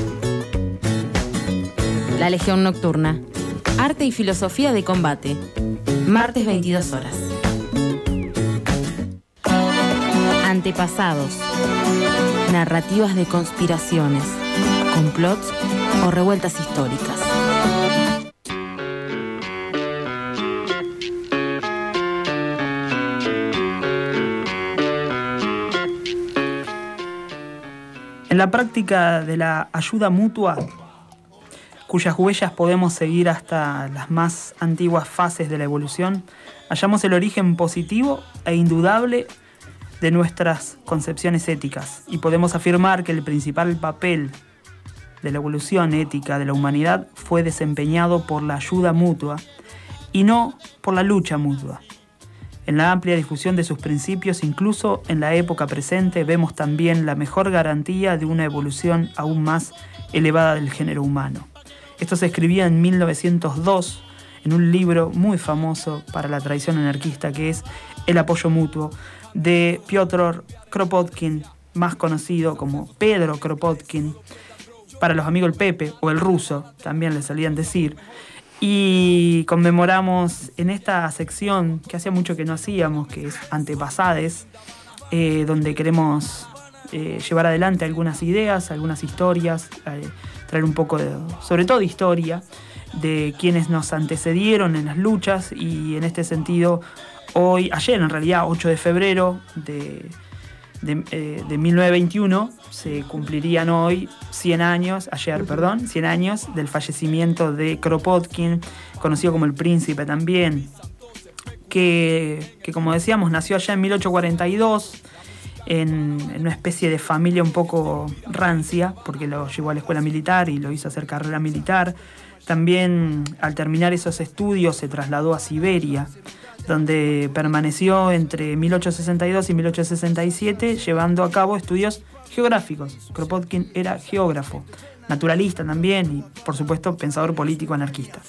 La Legión Nocturna. Arte y filosofía de combate. Martes veintidós horas. Antepasados. Narrativas de conspiraciones, complots o revueltas históricas. En la práctica de la ayuda mutua, cuyas huellas podemos seguir hasta las más antiguas fases de la evolución, hallamos el origen positivo e indudable de nuestras concepciones éticas, y podemos afirmar que el principal papel de la evolución ética de la humanidad fue desempeñado por la ayuda mutua y no por la lucha mutua. En la amplia difusión de sus principios, incluso en la época presente, vemos también la mejor garantía de una evolución aún más elevada del género humano. Esto se escribía en mil novecientos dos en un libro muy famoso para la tradición anarquista, que es El apoyo mutuo, de Piotr Kropotkin, más conocido como Pedro Kropotkin, para los amigos el Pepe, o el ruso, también le solían decir. Y conmemoramos en esta sección, que hacía mucho que no hacíamos, que es Antepasades, eh, donde queremos eh, llevar adelante algunas ideas, algunas historias, eh, traer un poco de, sobre todo de historia, de quienes nos antecedieron en las luchas, y en este sentido, hoy, ayer en realidad, ocho de febrero de, de, eh, de mil novecientos veintiuno, se cumplirían hoy cien años, ayer, perdón, cien años del fallecimiento de Kropotkin, conocido como el Príncipe también, que, que como decíamos, nació allá en mil ochocientos cuarenta y dos, en, en una especie de familia un poco rancia, porque lo llevó a la escuela militar y lo hizo hacer carrera militar. También, al terminar esos estudios, se trasladó a Siberia, donde permaneció entre mil ochocientos sesenta y dos y mil ochocientos sesenta y siete, llevando a cabo estudios geográficos. Kropotkin era geógrafo, naturalista también, y por supuesto pensador político anarquista.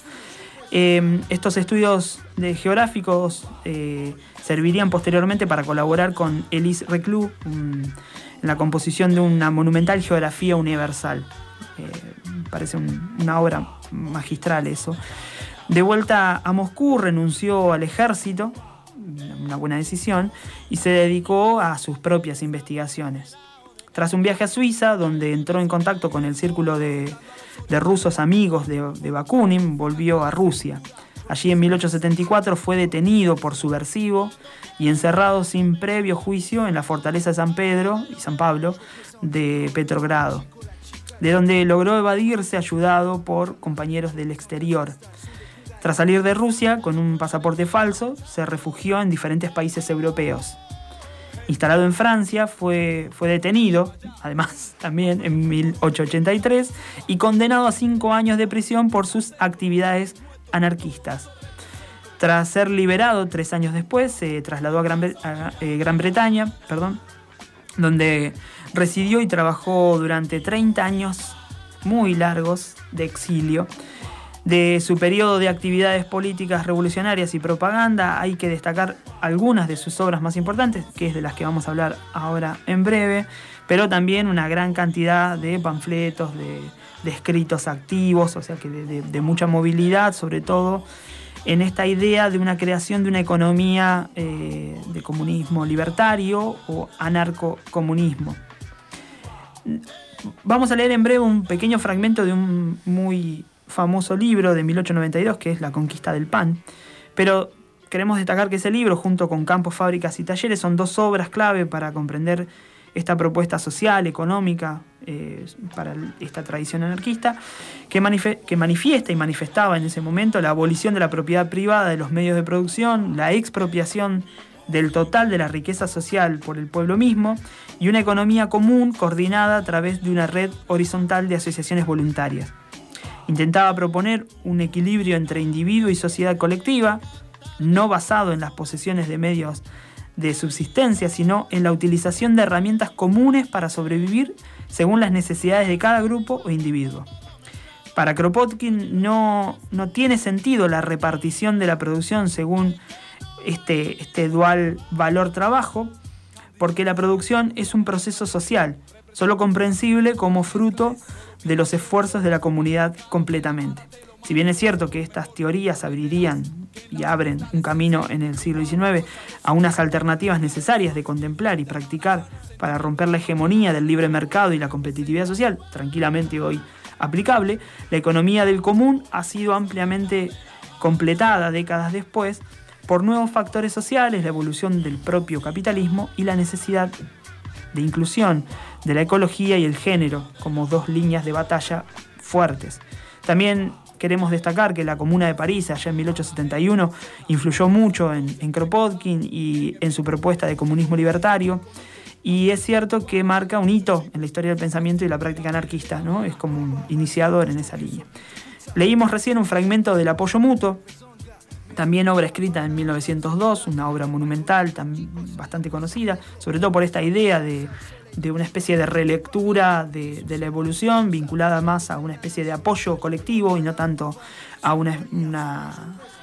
Eh, estos estudios de geográficos eh, servirían posteriormente para colaborar con Élise Reclus um, en la composición de una monumental geografía universal. Eh, parece un, una obra magistral eso. De vuelta a Moscú, renunció al ejército, una buena decisión, y se dedicó a sus propias investigaciones. Tras un viaje a Suiza, donde entró en contacto con el círculo de, de rusos amigos de, de Bakunin, volvió a Rusia. Allí en mil ochocientos setenta y cuatro fue detenido por subversivo y encerrado sin previo juicio en la fortaleza de San Pedro y San Pablo de Petrogrado, de donde logró evadirse ayudado por compañeros del exterior. Tras salir de Rusia con un pasaporte falso, se refugió en diferentes países europeos. Instalado en Francia, fue, fue detenido, además también en mil ochocientos ochenta y tres, y condenado a cinco años de prisión por sus actividades anarquistas. Tras ser liberado tres años después, se trasladó a Gran, Bre- a, eh, Gran Bretaña, perdón, donde residió y trabajó durante treinta años muy largos de exilio. De su periodo de actividades políticas revolucionarias y propaganda hay que destacar algunas de sus obras más importantes, que es de las que vamos a hablar ahora en breve, pero también una gran cantidad de panfletos, de, de escritos activos, o sea que de, de, de mucha movilidad, sobre todo en esta idea de una creación de una economía eh, de comunismo libertario o anarcocomunismo. Vamos a leer en breve un pequeño fragmento de un muy famoso libro de mil ochocientos noventa y dos, que es La conquista del pan, pero queremos destacar que ese libro, junto con Campos, Fábricas y Talleres, son dos obras clave para comprender esta propuesta social, económica, eh, para esta tradición anarquista, que, manife- que manifiesta y manifestaba en ese momento la abolición de la propiedad privada de los medios de producción, la expropiación del total de la riqueza social por el pueblo mismo y una economía común coordinada a través de una red horizontal de asociaciones voluntarias. Intentaba proponer un equilibrio entre individuo y sociedad colectiva, no basado en las posesiones de medios de subsistencia, sino en la utilización de herramientas comunes para sobrevivir según las necesidades de cada grupo o individuo. Para Kropotkin no, no tiene sentido la repartición de la producción según este, este dual valor-trabajo, porque la producción es un proceso social, solo comprensible como fruto de los esfuerzos de la comunidad completamente. Si bien es cierto que estas teorías abrirían y abren un camino en el siglo diecinueve a unas alternativas necesarias de contemplar y practicar para romper la hegemonía del libre mercado y la competitividad social, tranquilamente hoy aplicable, la economía del común ha sido ampliamente completada décadas después por nuevos factores sociales, la evolución del propio capitalismo y la necesidad de inclusión de la ecología y el género como dos líneas de batalla fuertes. También queremos destacar que la Comuna de París, allá en mil ochocientos setenta y uno, influyó mucho en, en Kropotkin y en su propuesta de comunismo libertario, y es cierto que marca un hito en la historia del pensamiento y la práctica anarquista, ¿no? Es como un iniciador en esa línea. Leímos recién un fragmento del Apoyo Mutuo, también obra escrita en mil novecientos dos, una obra monumental, también bastante conocida, sobre todo por esta idea de, de una especie de relectura de, de la evolución, vinculada más a una especie de apoyo colectivo y no tanto a una, una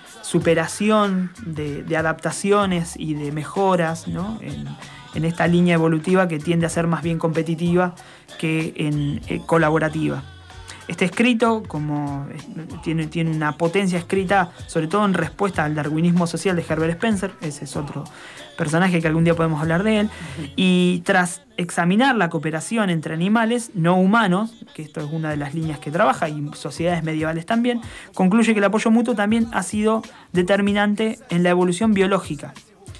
superación de, de adaptaciones y de mejoras, ¿no? en, en esta línea evolutiva que tiende a ser más bien competitiva que en, eh, colaborativa. Este escrito, como tiene, tiene una potencia escrita, sobre todo en respuesta al darwinismo social de Herbert Spencer, ese es otro personaje que algún día podemos hablar de él, y tras examinar la cooperación entre animales no humanos, que esto es una de las líneas que trabaja, y sociedades medievales también, concluye que el apoyo mutuo también ha sido determinante en la evolución biológica.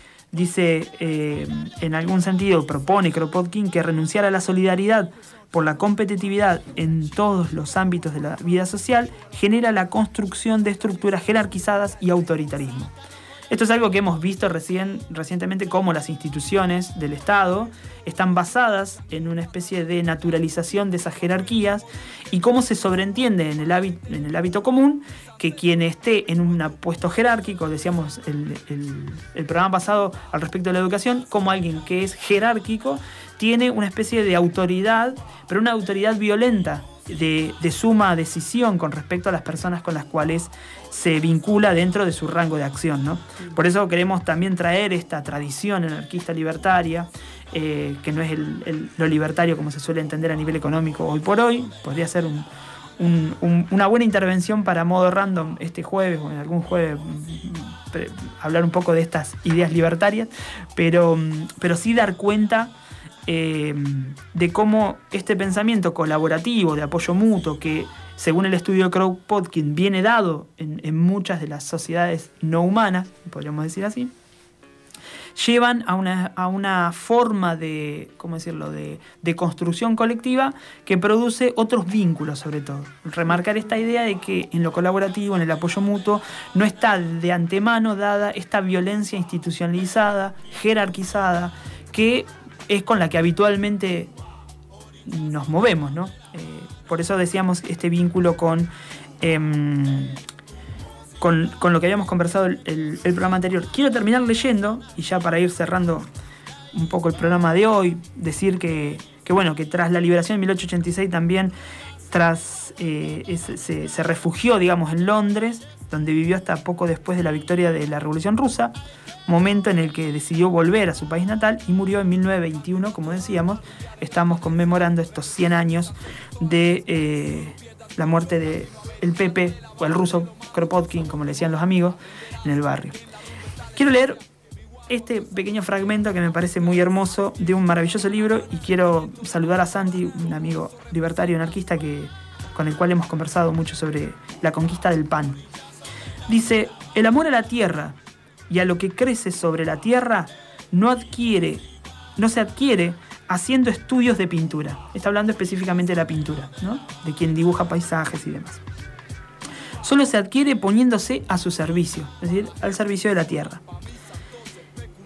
Dice, eh, en algún sentido, propone Kropotkin que renunciar a la solidaridad por la competitividad en todos los ámbitos de la vida social genera la construcción de estructuras jerarquizadas y autoritarismo. Esto es algo que hemos visto recién, recientemente, cómo las instituciones del Estado están basadas en una especie de naturalización de esas jerarquías y cómo se sobreentiende en el hábito, en el hábito común que quien esté en un puesto jerárquico, decíamos el, el, el programa pasado al respecto de la educación, como alguien que es jerárquico tiene una especie de autoridad, pero una autoridad violenta, de, de suma decisión con respecto a las personas con las cuales se vincula dentro de su rango de acción, ¿no? Por eso queremos también traer esta tradición anarquista libertaria, eh, que no es el, el, lo libertario como se suele entender a nivel económico hoy por hoy. Podría ser un, un, un, una buena intervención para modo random este jueves o en algún jueves pre, hablar un poco de estas ideas libertarias, pero, pero sí dar cuenta Eh, de cómo este pensamiento colaborativo, de apoyo mutuo, que según el estudio de Kropotkin viene dado en, en muchas de las sociedades no humanas, podríamos decir así, llevan a una, a una forma de, ¿cómo decirlo?, de, de construcción colectiva que produce otros vínculos, sobre todo. Remarcar esta idea de que en lo colaborativo, en el apoyo mutuo, no está de antemano dada esta violencia institucionalizada, jerarquizada, que es con la que habitualmente nos movemos, ¿no? Eh, por eso decíamos este vínculo con, eh, con, con lo que habíamos conversado el, el, el programa anterior. Quiero terminar leyendo, y ya para ir cerrando un poco el programa de hoy, decir que, que, bueno, que tras la liberación en mil ochocientos ochenta y seis también tras, eh, se, se refugió, digamos, en Londres, donde vivió hasta poco después de la victoria de la Revolución Rusa, momento en el que decidió volver a su país natal y murió en mil novecientos veintiuno, como decíamos. Estamos conmemorando estos cien años de eh, la muerte de el Pepe, o el ruso Kropotkin, como le decían los amigos, en el barrio. Quiero leer este pequeño fragmento que me parece muy hermoso de un maravilloso libro, y quiero saludar a Santi, un amigo libertario anarquista que, con el cual hemos conversado mucho sobre la conquista del pan. Dice: el amor a la tierra y a lo que crece sobre la tierra no adquiere, no se adquiere haciendo estudios de pintura. Está hablando específicamente de la pintura, ¿no? De quien dibuja paisajes y demás. Solo se adquiere poniéndose a su servicio, es decir, al servicio de la tierra.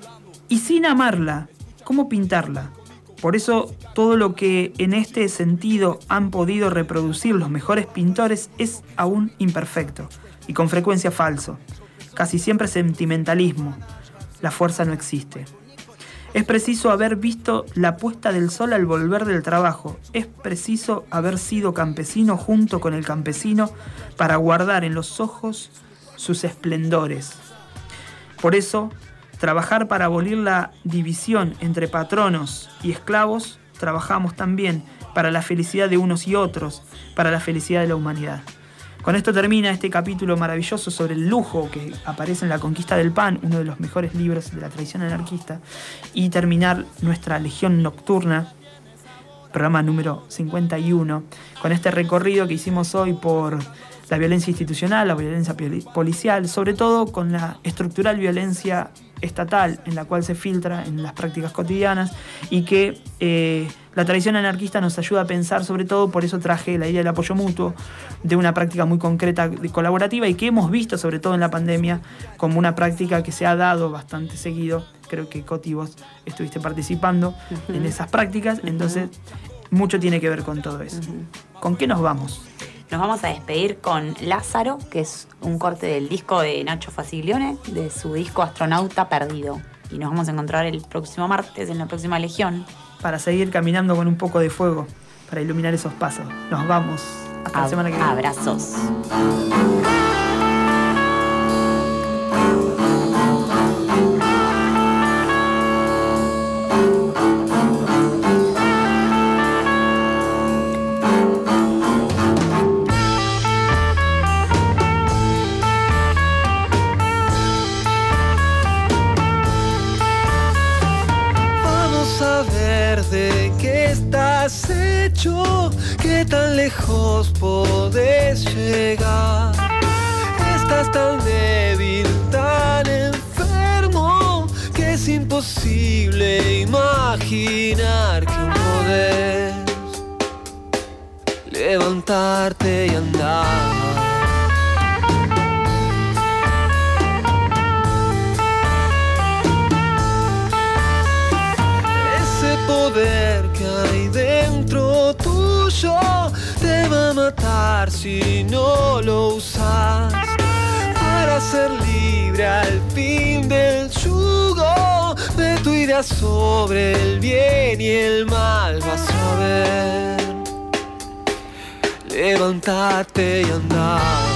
y sin amarla, ¿cómo pintarla? Por eso todo lo que en este sentido han podido reproducir los mejores pintores es aún imperfecto y con frecuencia falso. Casi siempre sentimentalismo. La fuerza no existe. Es preciso haber visto la puesta del sol al volver del trabajo. Es preciso haber sido campesino junto con el campesino para guardar en los ojos sus esplendores. Por eso, trabajar para abolir la división entre patronos y esclavos, trabajamos también para la felicidad de unos y otros, para la felicidad de la humanidad. Con esto termina este capítulo maravilloso sobre el lujo que aparece en La Conquista del Pan, uno de los mejores libros de la tradición anarquista, y terminar nuestra Legión Nocturna, programa número cincuenta y uno, con este recorrido que hicimos hoy por la violencia institucional, la violencia policial, sobre todo con la estructural violencia estatal en la cual se filtra en las prácticas cotidianas y que eh, la tradición anarquista nos ayuda a pensar, sobre todo por eso traje la idea del apoyo mutuo, de una práctica muy concreta de colaborativa y que hemos visto sobre todo en la pandemia como una práctica que se ha dado bastante seguido. Creo que Coti, vos estuviste participando uh-huh. en esas prácticas, uh-huh. entonces mucho tiene que ver con todo eso. Uh-huh. ¿Con qué nos vamos? Nos vamos a despedir con Lázaro, que es un corte del disco de Nacho Fasiglione, de su disco Astronauta Perdido. Y nos vamos a encontrar el próximo martes en la próxima Legión. Para seguir caminando con un poco de fuego, para iluminar esos pasos. Nos vamos. Hasta Ab- la semana que viene. Abrazos. ¿De qué estás hecho? ¿Qué tan lejos podés llegar? Estás tan débil, tan enfermo, que es imposible imaginar que podés levantarte y andar. Poder que hay dentro tuyo te va a matar si no lo usas para ser libre al fin del yugo de tu idea sobre el bien y el mal. Vas a ver, levantarte y andar.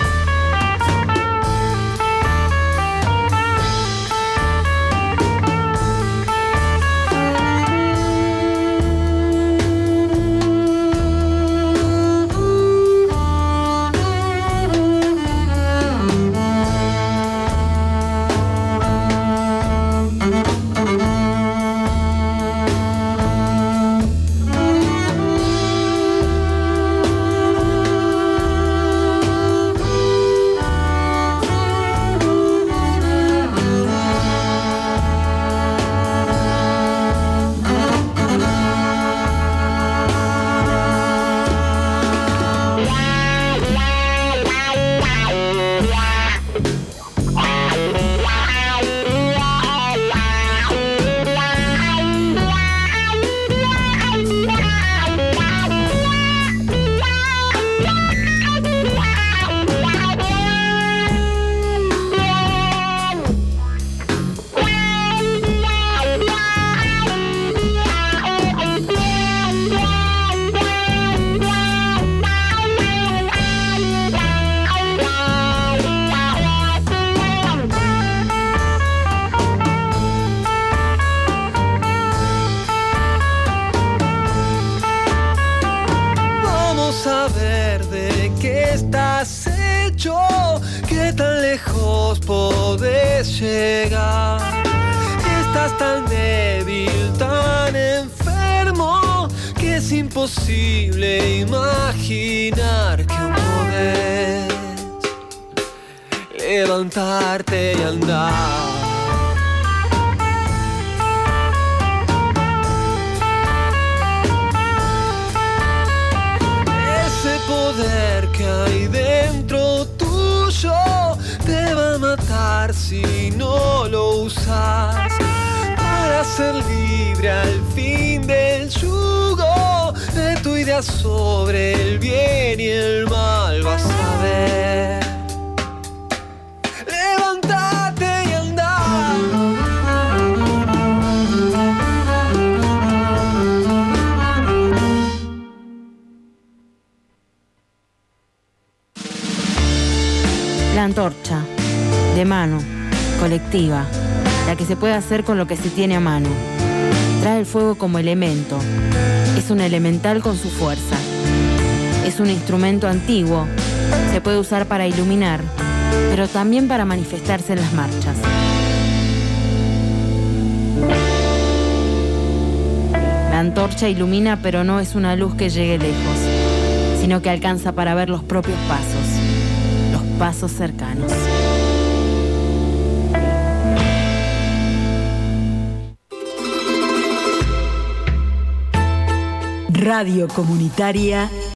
Saber de qué estás hecho, qué tan lejos podés llegar. Estás tan débil, tan enfermo, que es imposible imaginar que podés levantarte y andar. Poder que hay dentro tuyo te va a matar si no lo usas vida sobre el bien y el mal, vas a ver. Levántate y anda. La antorcha, de mano, colectiva, la que se puede hacer con lo que se tiene a mano. Trae el fuego como elemento. Es un elemental con su fuerza. Es un instrumento antiguo. Se puede usar para iluminar, pero también para manifestarse en las marchas. La antorcha ilumina, pero no es una luz que llegue lejos, sino que alcanza para ver los propios pasos, los pasos cercanos. Radio Comunitaria